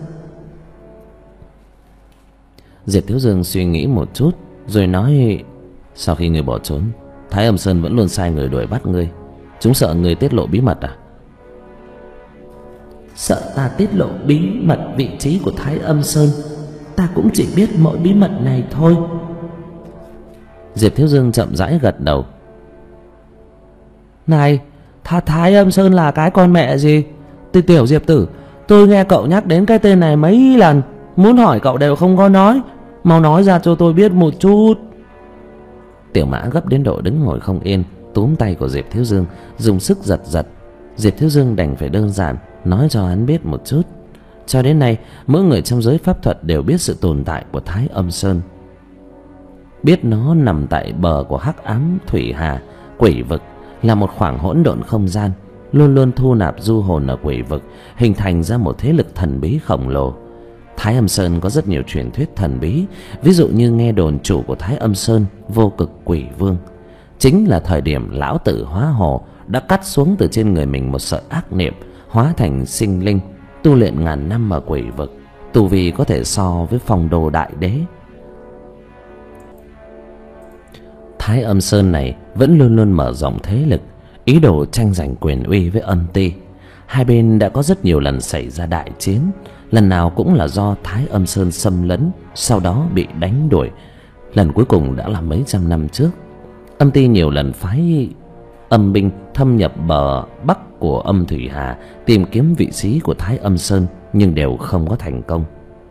Diệp Thiếu Dương suy nghĩ một chút, rồi nói: Sau khi ngươi bỏ trốn, Thái Âm Sơn vẫn luôn sai người đuổi bắt ngươi. Chúng sợ ngươi tiết lộ bí mật à? Sợ ta tiết lộ bí mật vị trí của Thái Âm Sơn? Ta cũng chỉ biết mỗi bí mật này thôi. Diệp Thiếu Dương chậm rãi gật đầu. Này, Tha Thái Âm Sơn là cái con mẹ gì? Từ tiểu Diệp tử, tôi nghe cậu nhắc đến cái tên này mấy lần, muốn hỏi cậu đều không có nói. Mau nói ra cho tôi biết một chút. Tiểu Mã gấp đến độ đứng ngồi không yên, túm tay của Diệp Thiếu Dương, dùng sức giật giật. Diệp Thiếu Dương đành phải đơn giản nói cho hắn biết một chút. Cho đến nay, mỗi người trong giới pháp thuật đều biết sự tồn tại của Thái Âm Sơn. Biết nó nằm tại bờ của hắc ám thủy hà, quỷ vực, là một khoảng hỗn độn không gian, luôn luôn thu nạp du hồn ở quỷ vực, hình thành ra một thế lực thần bí khổng lồ. Thái Âm Sơn có rất nhiều truyền thuyết thần bí, ví dụ như nghe đồn chủ của Thái Âm Sơn, Vô Cực Quỷ Vương, chính là thời điểm lão tử hóa hồ đã cắt xuống từ trên người mình một sợi ác niệm, hóa thành sinh linh, tu luyện ngàn năm ở quỷ vực, tu vi có thể so với Phong Đô Đại Đế. Thái Âm Sơn này vẫn luôn luôn mở rộng thế lực, ý đồ tranh giành quyền uy với Âm Ti. Hai bên đã có rất nhiều lần xảy ra đại chiến, lần nào cũng là do Thái Âm Sơn xâm lấn, sau đó bị đánh đuổi. Lần cuối cùng đã là mấy trăm năm trước. Âm Ti nhiều lần phái âm binh thâm nhập bờ bắc của Âm Thủy Hà, tìm kiếm vị trí của Thái Âm Sơn, nhưng đều không có thành công.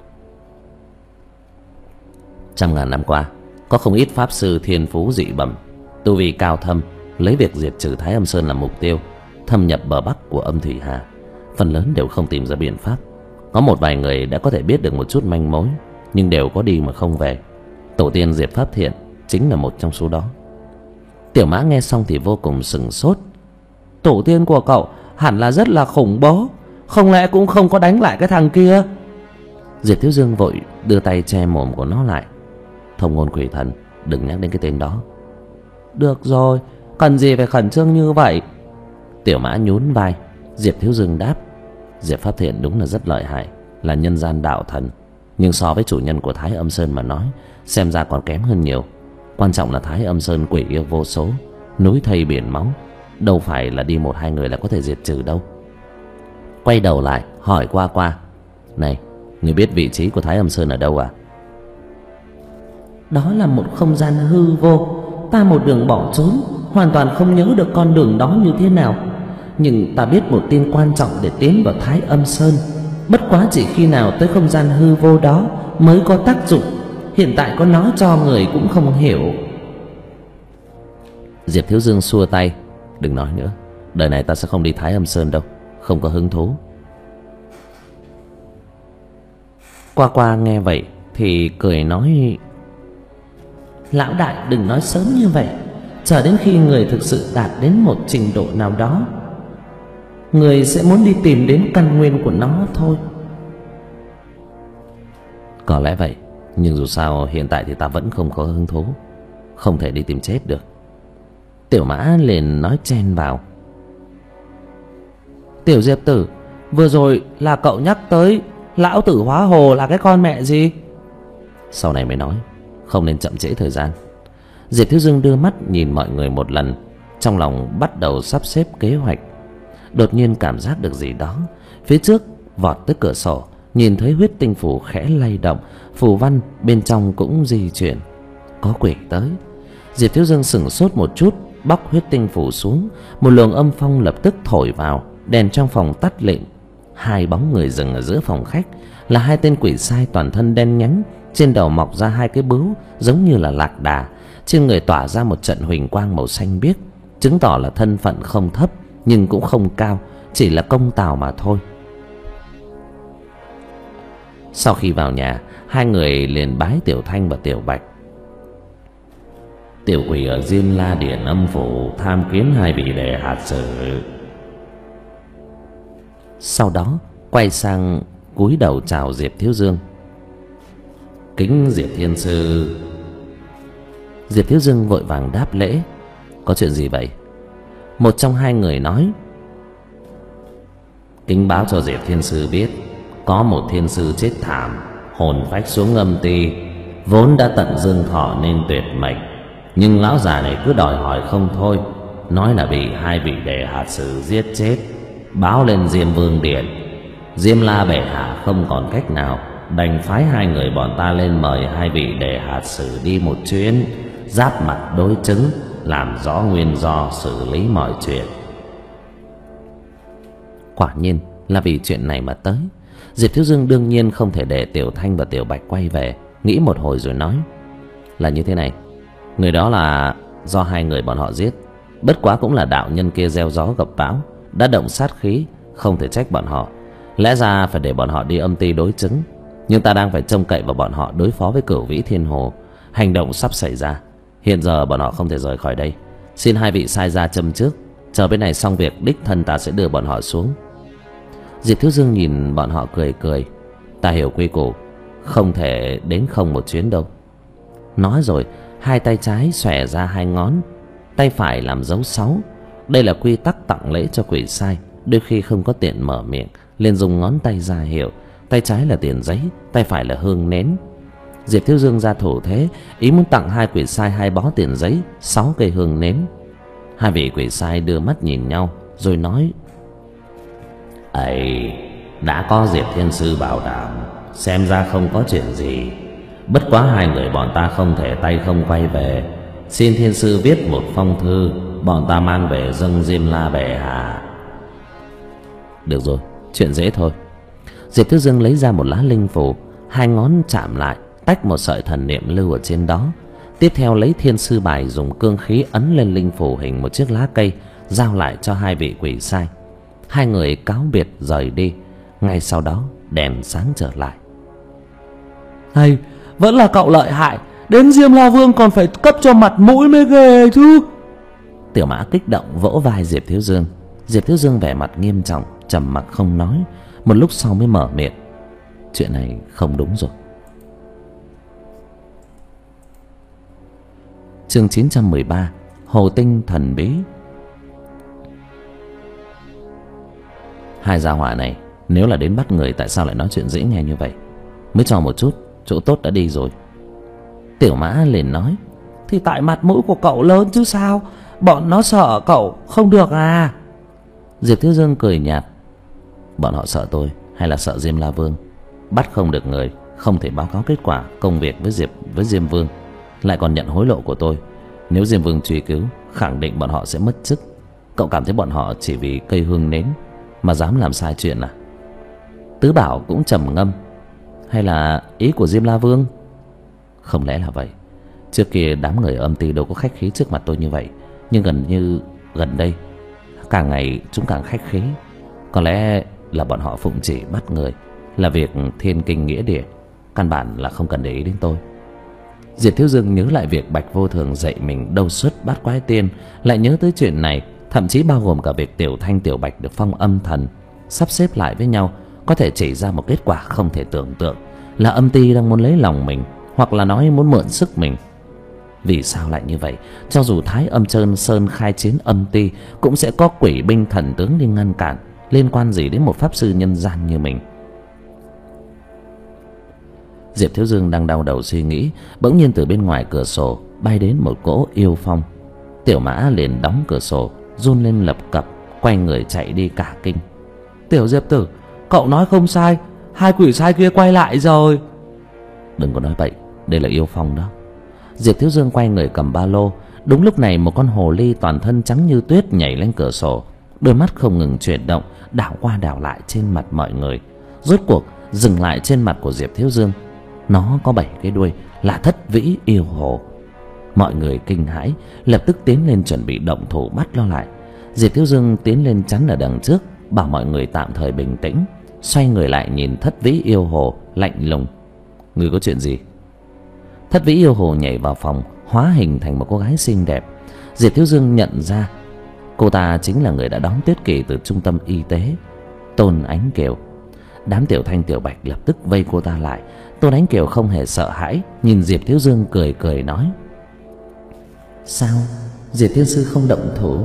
Trăm ngàn năm qua, có không ít pháp sư thiên phú dị bẩm, tu vi cao thâm, lấy việc diệt trừ Thái Âm Sơn làm mục tiêu, thâm nhập bờ bắc của Âm Thủy Hà. Phần lớn đều không tìm ra biện pháp. Có một vài người đã có thể biết được một chút manh mối, nhưng đều có đi mà không về. Tổ tiên Diệp Pháp Thiện chính là một trong số đó. Tiểu Mã nghe xong thì vô cùng sửng sốt. Tổ tiên của cậu hẳn là rất là khủng bố, không lẽ cũng không có đánh lại cái thằng kia? Diệp Thiếu Dương vội đưa tay che mồm của nó lại. Thông ngôn quỷ thần, đừng nhắc đến cái tên đó. Được rồi, cần gì phải khẩn trương như vậy? Tiểu Mã nhún vai. Diệp Thiếu Dương đáp: Diệp Pháp Thiện đúng là rất lợi hại, là nhân gian đạo thần, nhưng so với chủ nhân của Thái Âm Sơn mà nói, xem ra còn kém hơn nhiều. Quan trọng là Thái Âm Sơn quỷ yêu vô số, núi thây biển máu, đâu phải là đi một hai người là có thể diệt trừ đâu. Quay đầu lại hỏi Qua Qua: Này, người biết vị trí của Thái Âm Sơn ở đâu à? Đó là một không gian hư vô, ta một đường bỏ trốn, hoàn toàn không nhớ được con đường đó như thế nào. Nhưng ta biết một tin quan trọng để tiến vào Thái Âm Sơn, bất quá chỉ khi nào tới không gian hư vô đó mới có tác dụng. Hiện tại có nói cho người cũng không hiểu. Diệp Thiếu Dương xua tay: Đừng nói nữa, đời này ta sẽ không đi Thái Âm Sơn đâu, không có hứng thú. Qua Qua nghe vậy thì cười nói: Lão đại đừng nói sớm như vậy, chờ đến khi người thực sự đạt đến một trình độ nào đó, người sẽ muốn đi tìm đến căn nguyên của nó thôi. Có lẽ vậy, Nhưng dù sao hiện tại thì ta vẫn không có hứng thú, không thể đi tìm chết được. Tiểu Mã liền nói chen vào: Tiểu Diệp tử, vừa rồi là cậu nhắc tới lão tử hóa hồ là cái con mẹ gì? Sau này mới nói, không nên chậm trễ thời gian. Diệp Thiếu Dương đưa mắt nhìn mọi người một lần, trong lòng bắt đầu sắp xếp kế hoạch. Đột nhiên cảm giác được gì đó phía trước, vọt tới cửa sổ, nhìn thấy huyết tinh phủ khẽ lay động, phù văn bên trong cũng di chuyển. Có quỷ tới. Diệp Thiếu Dương sững sốt một chút, bóc huyết tinh phủ xuống, một luồng âm phong lập tức thổi vào, đèn trong phòng tắt lịm. Hai bóng người dừng ở giữa phòng khách là hai tên quỷ sai toàn thân đen nhánh, trên đầu mọc ra hai cái bướu giống như là lạc đà, trên người tỏa ra một trận huỳnh quang màu xanh biếc, chứng tỏ là thân phận không thấp nhưng cũng không cao, chỉ là công tào mà thôi. Sau khi vào nhà, hai người liền bái Tiểu Thanh và Tiểu Bạch. Tiểu quỷ ở Diêm La Điện âm phủ tham kiến hai vị đệ hạt sử. Sau đó quay sang cúi đầu chào Diệp Thiếu Dương. Kính Diệp thiên sư. Diệp Thiếu Dương vội vàng đáp lễ. Có chuyện gì vậy? Một trong hai người nói: Kính báo cho Diệp thiên sư biết, có một thiên sư chết thảm, hồn phách xuống âm ti, vốn đã tận dương thọ nên tuyệt mệnh, nhưng lão già này cứ đòi hỏi không thôi, nói là bị hai vị đệ hạt sử giết chết, báo lên Diêm Vương Điện. Diêm La bệ hạ không còn cách nào, đành phái hai người bọn ta lên mời hai vị đệ hạt sử đi một chuyến, giáp mặt đối chứng, làm rõ nguyên do, xử lý mọi chuyện. Quả nhiên là vì chuyện này mà tới. Diệp Thiếu Dương đương nhiên không thể để Tiểu Thanh và Tiểu Bạch quay về, nghĩ một hồi rồi nói: Là như thế này, người đó là do hai người bọn họ giết, bất quá cũng là đạo nhân kia gieo gió gặp bão, đã động sát khí, không thể trách bọn họ. Lẽ ra phải để bọn họ đi âm ti đối chứng, nhưng ta đang phải trông cậy vào bọn họ đối phó với Cửu Vĩ Thiên Hồ. Hành động sắp xảy ra, hiện giờ bọn họ không thể rời khỏi đây. Xin hai vị sai ra châm trước, chờ bên này xong việc đích thân ta sẽ đưa bọn họ xuống. Diệp Thiếu Dương nhìn bọn họ cười cười: Ta hiểu quy củ, không thể đến không một chuyến đâu. Nói rồi hai tay trái xòe ra hai ngón, tay phải làm dấu sáu. Đây là quy tắc tặng lễ cho quỷ sai, đôi khi không có tiện mở miệng, liền dùng ngón tay ra hiệu. Tay trái là tiền giấy, tay phải là hương nến. Diệp Thiếu Dương ra thủ thế, ý muốn tặng hai quỷ sai hai bó tiền giấy, sáu cây hương nến. Hai vị quỷ sai đưa mắt nhìn nhau rồi nói: ấy, đã có Diệp thiên sư bảo đảm, xem ra không có chuyện gì. Bất quá hai người bọn ta không thể tay không quay về, xin thiên sư viết một phong thư, bọn ta mang về dâng Diêm La bệ hạ. Được rồi, chuyện dễ thôi. Diệp Thiếu Dương lấy ra một lá linh phù, hai ngón chạm lại, tách một sợi thần niệm lưu ở trên đó. Tiếp theo lấy thiên sư bài dùng cương khí ấn lên linh phù hình một chiếc lá cây, giao lại cho hai vị quỷ sai. Hai người cáo biệt rời đi. Ngay sau đó đèn sáng trở lại. Hay, vẫn là cậu lợi hại, đến Diêm La Vương còn phải cấp cho mặt mũi mới ghê chứ. Tiểu Mã kích động vỗ vai Diệp Thiếu Dương. Diệp Thiếu Dương vẻ mặt nghiêm trọng, trầm mặc không nói. Một lúc sau mới mở miệng: Chuyện này không đúng rồi. Chương chín trăm mười ba: Hồ tinh thần bí. Hai gia hỏa này nếu là đến bắt người, tại sao lại nói chuyện dễ nghe như vậy? Mới cho một chút, chỗ tốt đã đi rồi. Tiểu Mã liền nói: Thì tại mặt mũi của cậu lớn chứ sao, bọn nó sợ cậu không được à? Diệp Thiếu Dương cười nhạt: Bọn họ sợ tôi hay là sợ Diêm La Vương? Bắt không được người, không thể báo cáo kết quả công việc với Diệp với Diêm Vương, lại còn nhận hối lộ của tôi. Nếu Diêm Vương truy cứu, khẳng định bọn họ sẽ mất chức. Cậu cảm thấy bọn họ chỉ vì cây hương nến mà dám làm sai chuyện à? Tứ Bảo cũng trầm ngâm: Hay là ý của Diêm La Vương? Không lẽ là vậy? Trước kia đám người âm ty đâu có khách khí trước mặt tôi như vậy, nhưng gần như gần đây càng ngày chúng càng khách khí. Có lẽ là bọn họ phụng chỉ bắt người là việc thiên kinh nghĩa địa, căn bản là không cần để ý đến tôi. Diệp Thiếu Dương nhớ lại việc Bạch Vô Thường dạy mình đâu xuất bát quái tiên, lại nhớ tới chuyện này, thậm chí bao gồm cả việc Tiểu Thanh Tiểu Bạch được phong âm thần. Sắp xếp lại với nhau có thể chỉ ra một kết quả không thể tưởng tượng, là âm ty đang muốn lấy lòng mình, hoặc là nói muốn mượn sức mình. Vì sao lại như vậy? Cho dù Thái Âm Trơn Sơn khai chiến âm ti, cũng sẽ có quỷ binh thần tướng đi ngăn cản, liên quan gì đến một pháp sư nhân gian như mình? Diệp Thiếu Dương đang đau đầu suy nghĩ, bỗng nhiên từ bên ngoài cửa sổ bay đến một cỗ yêu phong. Tiểu Mã liền đóng cửa sổ, run lên lập cập, quay người chạy đi cả kinh. Tiểu Diệp tử, cậu nói không sai, hai quỷ sai kia quay lại rồi. Đừng có nói bậy, đây là yêu phong đó. Diệp Thiếu Dương quay người cầm ba lô. Đúng lúc này một con hồ ly toàn thân trắng như tuyết nhảy lên cửa sổ, đôi mắt không ngừng chuyển động, đảo qua đảo lại trên mặt mọi người, rốt cuộc dừng lại trên mặt của Diệp Thiếu Dương. Nó có bảy cái đuôi, là Thất Vĩ yêu hồ. Mọi người kinh hãi, lập tức tiến lên chuẩn bị động thủ bắt nó lại. Diệp Thiếu Dương tiến lên chắn ở đằng trước, bảo mọi người tạm thời bình tĩnh, xoay người lại nhìn Thất Vĩ yêu hồ lạnh lùng. Người có chuyện gì? Thất Vĩ yêu hồ nhảy vào phòng, hóa hình thành một cô gái xinh đẹp. Diệp Thiếu Dương nhận ra cô ta chính là người đã đón Tuyết Kỳ từ trung tâm y tế, Tôn Ánh Kiều. Đám Tiểu Thanh Tiểu Bạch lập tức vây cô ta lại. Tôn Ánh Kiều không hề sợ hãi, nhìn Diệp Thiếu Dương cười cười nói: Sao Diệp Thiên Sư không động thủ?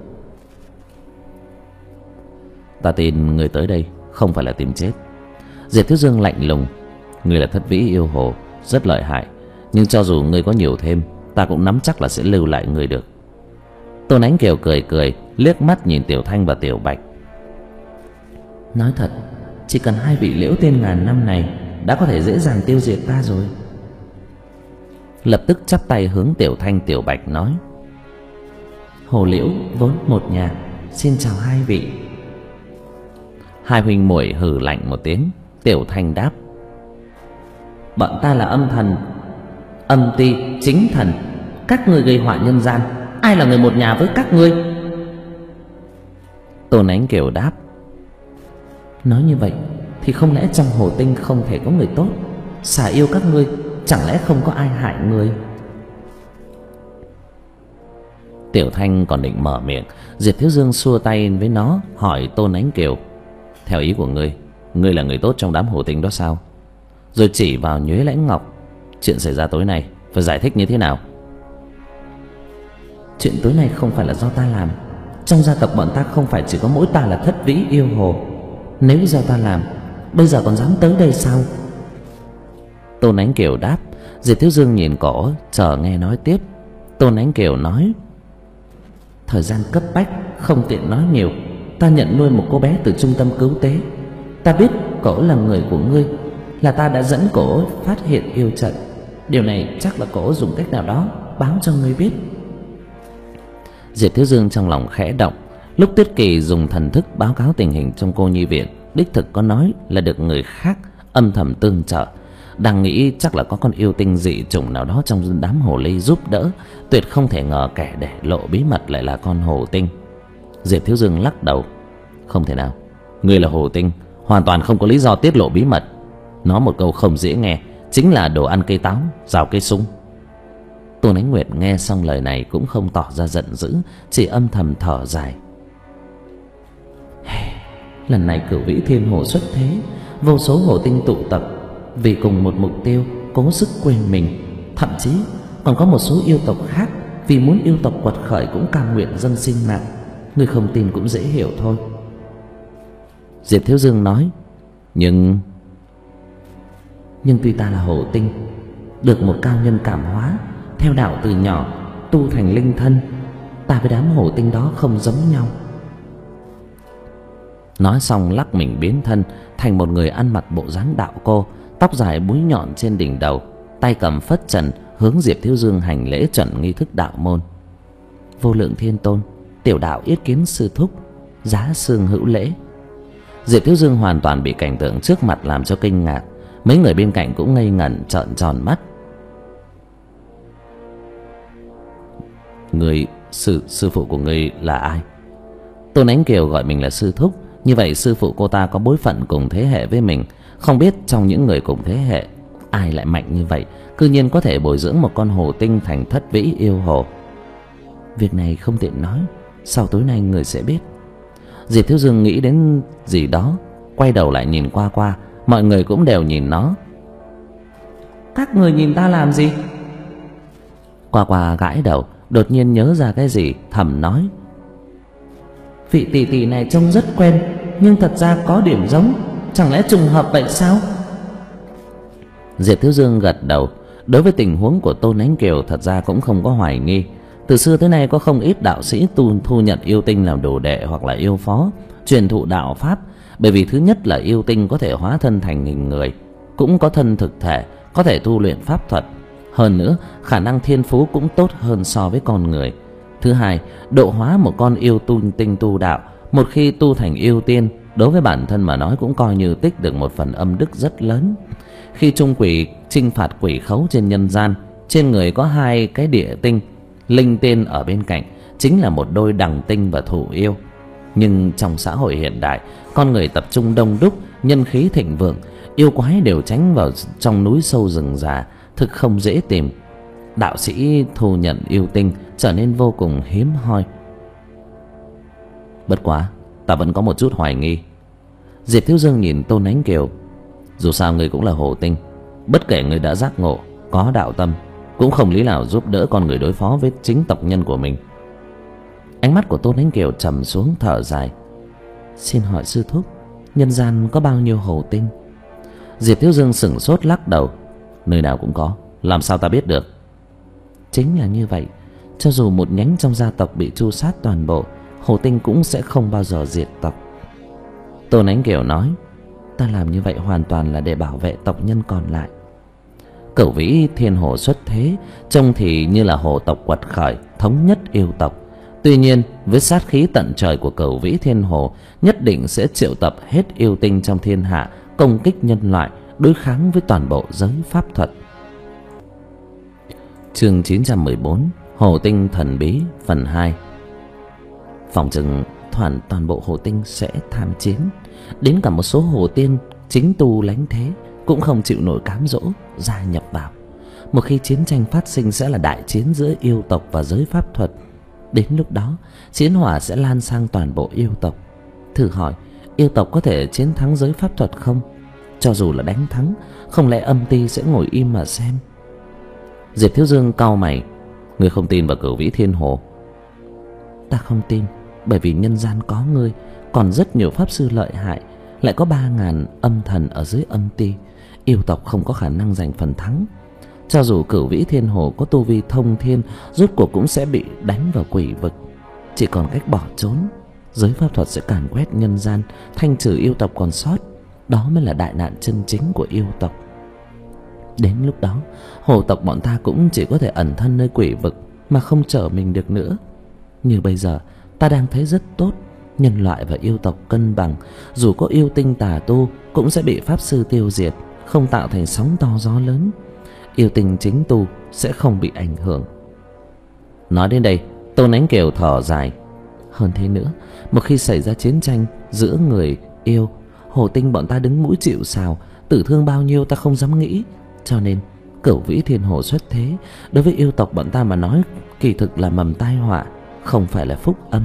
Ta tin người tới đây không phải là tìm chết. Diệp Thiếu Dương lạnh lùng: Người là Thất Vĩ yêu hồ, rất lợi hại, nhưng cho dù người có nhiều thêm, ta cũng nắm chắc là sẽ lưu lại người được. Tôn Ánh Kiều cười cười, liếc mắt nhìn Tiểu Thanh và Tiểu Bạch. Nói thật, chỉ cần hai vị Liễu Tiên ngàn năm này đã có thể dễ dàng tiêu diệt ta rồi. Lập tức chắp tay hướng Tiểu Thanh Tiểu Bạch nói: Hồ Liễu vốn một nhà, xin chào hai vị. Hai huynh muội hừ lạnh một tiếng. Tiểu Thanh đáp: Bọn ta là âm thần, âm ti chính thần. Các ngươi gây họa nhân gian, ai là người một nhà với các ngươi? Tôn Ánh Kiều đáp: Nói như vậy thì không lẽ trong hồ tinh không thể có người tốt? Xà yêu các ngươi chẳng lẽ không có ai hại người? Tiểu Thanh còn định mở miệng, Diệp Thiếu Dương xua tay với nó, hỏi Tôn Ánh Kiều: Theo ý của ngươi, ngươi là người tốt trong đám hồ tinh đó sao? Rồi chỉ vào Nhuế Lãnh Ngọc: Chuyện xảy ra tối nay phải giải thích như thế nào? Chuyện tối nay không phải là do ta làm. Trong gia tộc bọn ta không phải chỉ có mỗi ta là Thất Vĩ yêu hồ. Nếu do ta làm, bây giờ còn dám tới đây sao? Tôn Ánh Kiều đáp. Diệp Thiếu Dương nhìn cổ, chờ nghe nói tiếp. Tôn Ánh Kiều nói: Thời gian cấp bách, không tiện nói nhiều. Ta nhận nuôi một cô bé từ trung tâm cứu tế. Ta biết cổ là người của ngươi, là ta đã dẫn cổ phát hiện yêu trận. Điều này chắc là cổ dùng cách nào đó báo cho ngươi biết. Diệp Thiếu Dương trong lòng khẽ động. Lúc Tuyết Kỳ dùng thần thức báo cáo tình hình trong cô nhi viện, đích thực có nói là được người khác âm thầm tương trợ. Đang nghĩ chắc là có con yêu tinh dị chủng nào đó trong đám hồ ly giúp đỡ. Tuyệt không thể ngờ kẻ để lộ bí mật lại là con hồ tinh. Diệp Thiếu Dương lắc đầu: Không thể nào, ngươi là hồ tinh, hoàn toàn không có lý do tiết lộ bí mật. Nói một câu không dễ nghe, chính là đồ ăn cây táo, rào cây sung. Tôn Ánh Nguyệt nghe xong lời này cũng không tỏ ra giận dữ, chỉ âm thầm thở dài. Lần này Cửu Vĩ Thiên Hồ xuất thế, vô số hồ tinh tụ tập vì cùng một mục tiêu, cố sức quên mình. Thậm chí còn có một số yêu tộc khác vì muốn yêu tộc quật khởi cũng cam nguyện dâng sinh mạng. Ngươi không tin cũng dễ hiểu thôi. Diệp Thiếu Dương nói: Nhưng Nhưng tuy ta là hồ tinh, được một cao nhân cảm hóa, theo đạo từ nhỏ, tu thành linh thân, ta với đám hồ tinh đó không giống nhau. Nói xong lắc mình biến thân thành một người ăn mặc bộ dáng đạo cô, tóc dài búi nhọn trên đỉnh đầu, tay cầm phất trần hướng Diệp Thiếu Dương hành lễ chuẩn nghi thức đạo môn. Vô Lượng Thiên Tôn, tiểu đạo yết kiến sư thúc, giá xương hữu lễ. Diệp Thiếu Dương hoàn toàn bị cảnh tượng trước mặt làm cho kinh ngạc. Mấy người bên cạnh cũng ngây ngẩn trợn tròn mắt. Người sư sư phụ của người là ai? Tôn Ánh Kiều gọi mình là sư thúc, như vậy sư phụ cô ta có bối phận cùng thế hệ với mình. Không biết trong những người cùng thế hệ, ai lại mạnh như vậy, cư nhiên có thể bồi dưỡng một con hồ tinh thành Thất Vĩ yêu hồ. Việc này không tiện nói, sau tối nay người sẽ biết. Diệp Thiếu Dương nghĩ đến gì đó, quay đầu lại nhìn qua qua, mọi người cũng đều nhìn nó. Các người nhìn ta làm gì? Qua Qua gãi đầu, đột nhiên nhớ ra cái gì, thầm nói: Vị tỷ tỷ này trông rất quen, nhưng thật ra có điểm giống. Chẳng lẽ trùng hợp vậy sao? Diệp Thiếu Dương gật đầu. Đối với tình huống của Tôn Ánh Kiều thật ra cũng không có hoài nghi. Từ xưa tới nay có không ít đạo sĩ tu thu nhận yêu tinh làm đồ đệ hoặc là yêu phó, truyền thụ đạo pháp. Bởi vì thứ nhất là yêu tinh có thể hóa thân thành hình người, cũng có thân thực thể, có thể tu luyện pháp thuật. Hơn nữa khả năng thiên phú cũng tốt hơn so với con người. Thứ hai, độ hóa một con yêu tu tinh tu đạo, một khi tu thành yêu tiên, đối với bản thân mà nói cũng coi như tích được một phần âm đức rất lớn. Khi trung quỷ chinh phạt quỷ khấu trên nhân gian, trên người có hai cái địa tinh, linh tiên ở bên cạnh, chính là một đôi đằng tinh và thủ yêu. Nhưng trong xã hội hiện đại, con người tập trung đông đúc, nhân khí thịnh vượng, yêu quái đều tránh vào trong núi sâu rừng già, thực không dễ tìm. Đạo sĩ thu nhận yêu tinh trở nên vô cùng hiếm hoi. Bất quá ta vẫn có một chút hoài nghi. Diệp Thiếu Dương nhìn Tôn Ánh Kiều: dù sao người cũng là hồ tinh, bất kể người đã giác ngộ, có đạo tâm, cũng không lý nào giúp đỡ con người đối phó với chính tộc nhân của mình. Ánh mắt của Tôn Ánh Kiều trầm xuống, thở dài: Xin hỏi sư thúc, nhân gian có bao nhiêu hồ tinh? Diệp Thiếu Dương sững sốt lắc đầu: Nơi nào cũng có, làm sao ta biết được? Chính là như vậy, cho dù một nhánh trong gia tộc bị tru sát toàn bộ, hồ tinh cũng sẽ không bao giờ diệt tộc. Tôn Ánh Kiều nói: Ta làm như vậy hoàn toàn là để bảo vệ tộc nhân còn lại. Cửu Vĩ Thiên Hồ xuất thế, trông thì như là hồ tộc quật khởi, thống nhất yêu tộc. Tuy nhiên với sát khí tận trời của Cửu Vĩ Thiên Hồ, nhất định sẽ triệu tập hết yêu tinh trong thiên hạ, công kích nhân loại, đối kháng với toàn bộ giới pháp thuật. Chương chín trăm mười bốn, Hồ tinh thần bí phần hai. Phòng chừng toàn toàn bộ hồ tinh sẽ tham chiến, đến cả một số hồ tiên chính tu lánh thế cũng không chịu nổi cám dỗ gia nhập vào. Một khi chiến tranh phát sinh sẽ là đại chiến giữa yêu tộc và giới pháp thuật. Đến lúc đó chiến hỏa sẽ lan sang toàn bộ yêu tộc. Thử hỏi yêu tộc có thể chiến thắng giới pháp thuật không? Cho dù là đánh thắng, không lẽ âm ty sẽ ngồi im mà xem? Diệp Thiếu Dương cau mày: Ngươi không tin vào Cửu Vĩ Thiên Hồ? Ta không tin, bởi vì nhân gian có ngươi, còn rất nhiều pháp sư lợi hại, lại có ba ngàn âm thần ở dưới âm ty. Yêu tộc không có khả năng giành phần thắng. Cho dù Cửu Vĩ Thiên Hồ có tu vi thông thiên, rốt cuộc cũng sẽ bị đánh vào quỷ vực. Chỉ còn cách bỏ trốn. Giới pháp thuật sẽ càn quét nhân gian, thanh trừ yêu tộc còn sót. Đó mới là đại nạn chân chính của yêu tộc. Đến lúc đó, hồ tộc bọn ta cũng chỉ có thể ẩn thân nơi quỷ vực mà không trở mình được nữa. Như bây giờ ta đang thấy rất tốt, nhân loại và yêu tộc cân bằng. Dù có yêu tinh tà tu cũng sẽ bị pháp sư tiêu diệt, không tạo thành sóng to gió lớn. Yêu tinh chính tu sẽ không bị ảnh hưởng. Nói đến đây, Tôn Ánh Kiều thở dài: Hơn thế nữa, một khi xảy ra chiến tranh giữa người yêu, hồ tinh bọn ta đứng mũi chịu sào, tử thương bao nhiêu ta không dám nghĩ. Cho nên Cửu Vĩ Thiên Hồ xuất thế, đối với yêu tộc bọn ta mà nói, kỳ thực là mầm tai họa, không phải là phúc âm.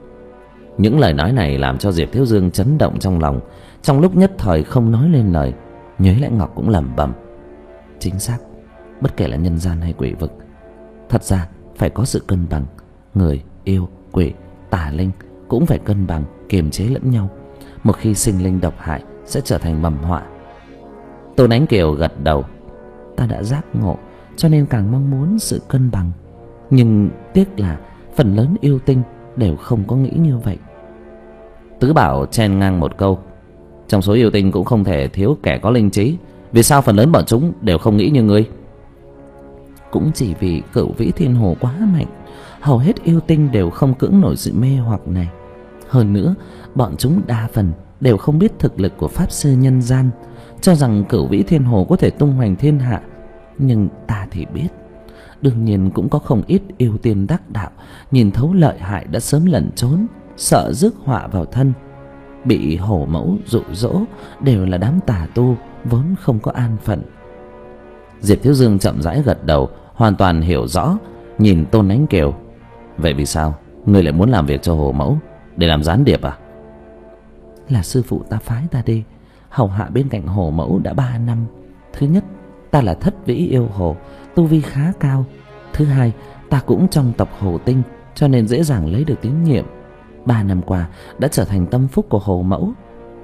Những lời nói này làm cho Diệp Thiếu Dương chấn động trong lòng, trong lúc nhất thời không nói lên lời. Nhuế Lãnh Ngọc cũng lẩm bẩm: Chính xác, bất kể là nhân gian hay quỷ vực, thật ra phải có sự cân bằng. Người, yêu, quỷ, tà linh cũng phải cân bằng, kiềm chế lẫn nhau. Một khi sinh linh độc hại sẽ trở thành mầm họa. Tôn Ánh Kiều gật đầu: Ta đã giác ngộ, cho nên càng mong muốn sự cân bằng. Nhưng tiếc là phần lớn yêu tinh đều không có nghĩ như vậy. Tứ Bảo chen ngang một câu: Trong số yêu tinh cũng không thể thiếu kẻ có linh trí, vì sao phần lớn bọn chúng đều không nghĩ như ngươi? Cũng chỉ vì Cửu Vĩ Thiên Hồ quá mạnh, hầu hết yêu tinh đều không cưỡng nổi sự mê hoặc này. Hơn nữa bọn chúng đa phần đều không biết thực lực của pháp sư nhân gian, cho rằng Cửu Vĩ Thiên Hồ có thể tung hoành thiên hạ. Nhưng ta thì biết, đương nhiên cũng có không ít yêu tiên đắc đạo, nhìn thấu lợi hại đã sớm lẩn trốn, sợ rước họa vào thân. Bị hổ mẫu dụ dỗ đều là đám tà tu, vốn không có an phận. Diệp Thiếu Dương chậm rãi gật đầu, hoàn toàn hiểu rõ, nhìn Tôn Ánh Kiều: Vậy vì sao ngươi lại muốn làm việc cho hổ mẫu, để làm gián điệp à? Là sư phụ ta phái ta đi hầu hạ bên cạnh hổ mẫu đã ba năm. Thứ nhất, ta là thất vĩ yêu hồ, tu vi khá cao. Thứ hai, ta cũng trong tộc Hồ Tinh, cho nên dễ dàng lấy được tín nhiệm. Ba năm qua đã trở thành tâm phúc của Hồ mẫu.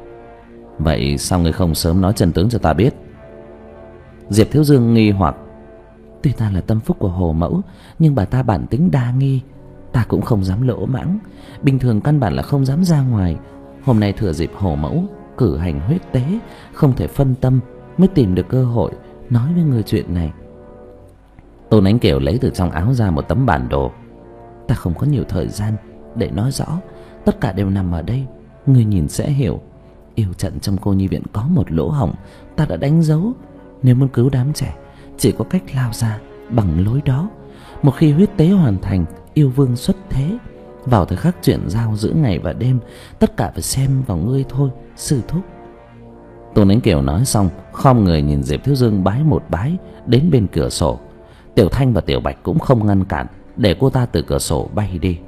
Vậy sao ngươi không sớm nói chân tướng cho ta biết? Diệp Thiếu Dương nghi hoặc. Tuy ta là tâm phúc của Hồ mẫu, nhưng bà ta bản tính đa nghi, ta cũng không dám lỗ mãng. Bình thường căn bản là không dám ra ngoài. Hôm nay thừa dịp Hồ mẫu cử hành huyết tế, không thể phân tâm, mới tìm được cơ hội nói với người chuyện này. Tôn Ánh Kiều lấy từ trong áo ra một tấm bản đồ. Ta không có nhiều thời gian để nói rõ, tất cả đều nằm ở đây, người nhìn sẽ hiểu. Yêu trận trong cô nhi viện có một lỗ hổng, ta đã đánh dấu. Nếu muốn cứu đám trẻ, chỉ có cách lao ra bằng lối đó. Một khi huyết tế hoàn thành, yêu vương xuất thế. Vào thời khắc chuyển giao giữa ngày và đêm, tất cả phải xem vào ngươi thôi, sư thúc. Tôn Ánh Kiều nói xong, khom người nhìn Diệp Thiếu Dương bái một bái đến bên cửa sổ. Tiểu Thanh và Tiểu Bạch cũng không ngăn cản, để cô ta từ cửa sổ bay đi.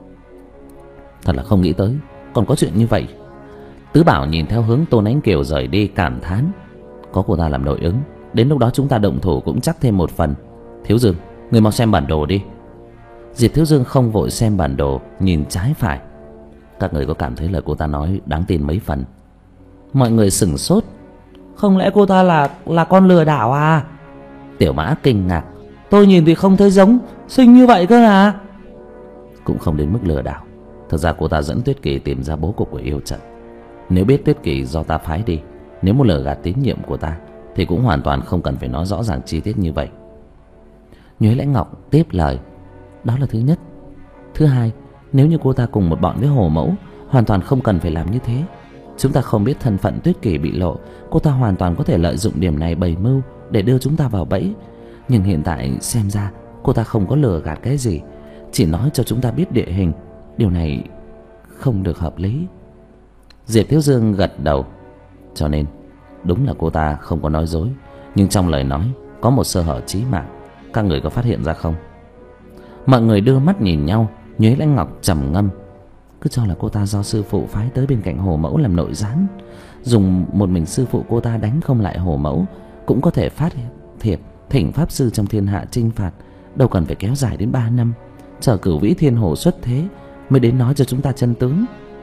Thật là không nghĩ tới còn có chuyện như vậy. Tứ Bảo nhìn theo hướng Tôn Ánh Kiều rời đi cảm thán. Có cô ta làm nội ứng, đến lúc đó chúng ta động thủ cũng chắc thêm một phần. Thiếu Dương, người mau xem bản đồ đi. Diệp Thiếu Dương không vội xem bản đồ, nhìn trái phải. Các người có cảm thấy lời cô ta nói đáng tin mấy phần? Mọi người sửng sốt. Không lẽ cô ta là là con lừa đảo à? Tiểu Mã kinh ngạc. Tôi nhìn thì không thấy giống, xinh như vậy cơ à? Cũng không đến mức lừa đảo. Thật ra cô ta dẫn Tuyết Kỳ tìm ra bố cục của yêu trận. Nếu biết Tuyết Kỳ do ta phái đi, nếu muốn lừa gạt tín nhiệm của ta, thì cũng hoàn toàn không cần phải nói rõ ràng chi tiết như vậy. Nhuế Lãnh Ngọc tiếp lời. Đó là thứ nhất. Thứ hai, nếu như cô ta cùng một bọn với Hồ mẫu, hoàn toàn không cần phải làm như thế. Chúng ta không biết thân phận Tuyết Kỳ bị lộ, cô ta hoàn toàn có thể lợi dụng điểm này bày mưu để đưa chúng ta vào bẫy. Nhưng hiện tại xem ra cô ta không có lừa gạt cái gì, chỉ nói cho chúng ta biết địa hình. Điều này không được hợp lý. Diệp Thiếu Dương gật đầu. Cho nên đúng là cô ta không có nói dối, nhưng trong lời nói có một sơ hở chí mạng. Các người có phát hiện ra không? Mọi người đưa mắt nhìn nhau. Nhuế Lãnh Ngọc trầm ngâm. Cứ cho là cô ta do sư phụ phái tới bên cạnh Hồ mẫu làm nội gián. Dùng một mình sư phụ cô ta đánh không lại Hồ mẫu, cũng có thể phát thiệp thỉnh pháp sư trong thiên hạ chinh phạt. Đâu cần phải kéo dài đến ba năm, chờ Cửu Vĩ Thiên Hồ xuất thế mới đến nói cho chúng ta chân tướng.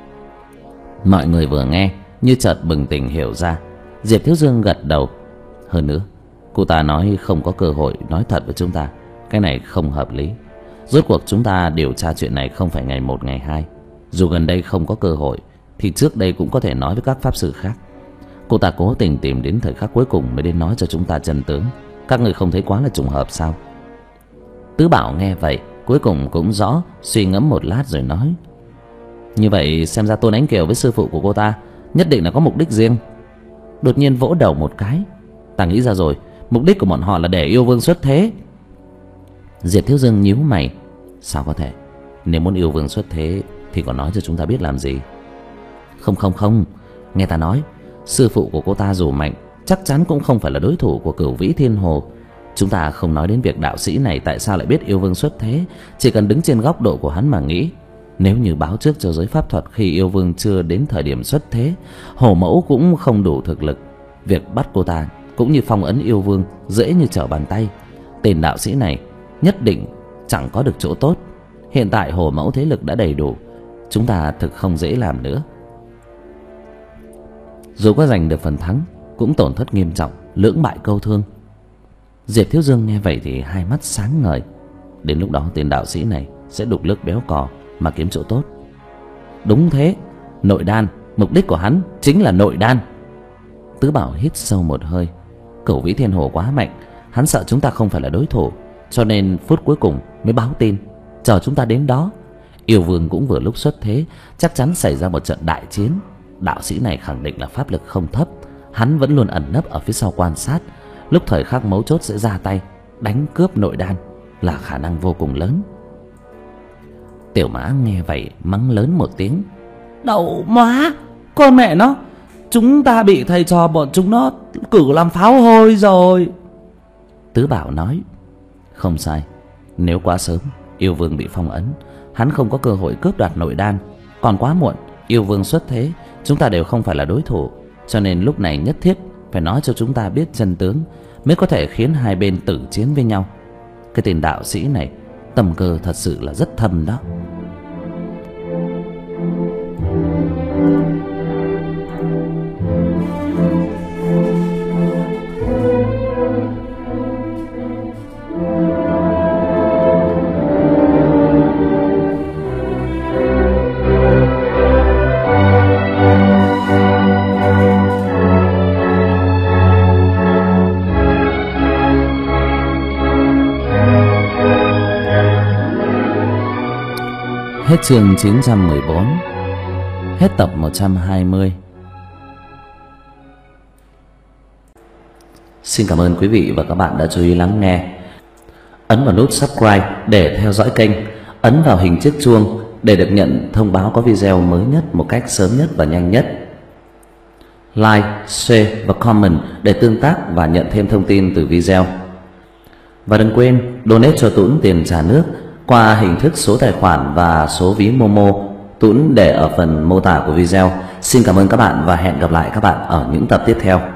Mọi người vừa nghe như chợt bừng tỉnh hiểu ra. Diệp Thiếu Dương gật đầu. Hơn nữa, cô ta nói không có cơ hội nói thật với chúng ta, cái này không hợp lý. Rốt cuộc chúng ta điều tra chuyện này không phải ngày một ngày hai. Dù gần đây không có cơ hội, thì trước đây cũng có thể nói với các pháp sư khác. Cô ta cố tình tìm đến thời khắc cuối cùng mới đến nói cho chúng ta chân tướng. Các người không thấy quá là trùng hợp sao? Tứ Bảo nghe vậy cuối cùng cũng rõ, suy ngẫm một lát rồi nói. Như vậy xem ra Tôn Ánh Kiều với sư phụ của cô ta nhất định là có mục đích riêng. Đột nhiên vỗ đầu một cái. Ta nghĩ ra rồi, mục đích của bọn họ là để yêu vương xuất thế. Diệp Thiếu Dương nhíu mày. Sao có thể? Nếu muốn yêu vương xuất thế thì còn nói cho chúng ta biết làm gì? Không không không, nghe ta nói, sư phụ của cô ta dù mạnh, chắc chắn cũng không phải là đối thủ của Cửu Vĩ Thiên Hồ. Chúng ta không nói đến việc đạo sĩ này tại sao lại biết yêu vương xuất thế, chỉ cần đứng trên góc độ của hắn mà nghĩ. Nếu như báo trước cho giới pháp thuật khi yêu vương chưa đến thời điểm xuất thế, Hồ mẫu cũng không đủ thực lực. Việc bắt cô ta cũng như phong ấn yêu vương dễ như trở bàn tay. Tên đạo sĩ này nhất định chẳng có được chỗ tốt. Hiện tại Hồ mẫu thế lực đã đầy đủ, chúng ta thực không dễ làm nữa. Dù có giành được phần thắng, cũng tổn thất nghiêm trọng, lưỡng bại câu thương. Diệp Thiếu Dương nghe vậy thì hai mắt sáng ngời. Đến lúc đó tên đạo sĩ này sẽ đục nước béo cò mà kiếm chỗ tốt. Đúng thế, nội đan, mục đích của hắn chính là nội đan. Tứ Bảo hít sâu một hơi. Cửu Vĩ Thiên Hồ quá mạnh, hắn sợ chúng ta không phải là đối thủ, cho nên phút cuối cùng mới báo tin, chờ chúng ta đến đó. Yêu vương cũng vừa lúc xuất thế, chắc chắn xảy ra một trận đại chiến. Đạo sĩ này khẳng định là pháp lực không thấp, hắn vẫn luôn ẩn nấp ở phía sau quan sát. Lúc thời khắc mấu chốt sẽ ra tay đánh cướp nội đan, là khả năng vô cùng lớn. Tiểu Mã nghe vậy mắng lớn một tiếng. Đậu má, con mẹ nó, chúng ta bị thầy trò bọn chúng nó cử làm pháo hôi rồi. Tứ Bảo nói. Không sai, nếu quá sớm yêu vương bị phong ấn, hắn không có cơ hội cướp đoạt nội đan. Còn quá muộn, yêu vương xuất thế, chúng ta đều không phải là đối thủ. Cho nên lúc này nhất thiết phải nói cho chúng ta biết chân tướng, mới có thể khiến hai bên tử chiến với nhau. Cái tên đạo sĩ này tâm cơ thật sự là rất thâm đó. Hết chương chín trăm mười bốn. Hết tập một trăm hai mươi. Xin cảm ơn quý vị và các bạn đã chú ý lắng nghe. Ấn vào nút subscribe để theo dõi kênh. Ấn vào hình chiếc chuông để được nhận thông báo có video mới nhất một cách sớm nhất và nhanh nhất. Like, share và comment để tương tác và nhận thêm thông tin từ video. Và đừng quên donate cho Tuấn tiền trả nước qua hình thức số tài khoản và số ví Momo, Tuấn để ở phần mô tả của video. Xin cảm ơn các bạn và hẹn gặp lại các bạn ở những tập tiếp theo.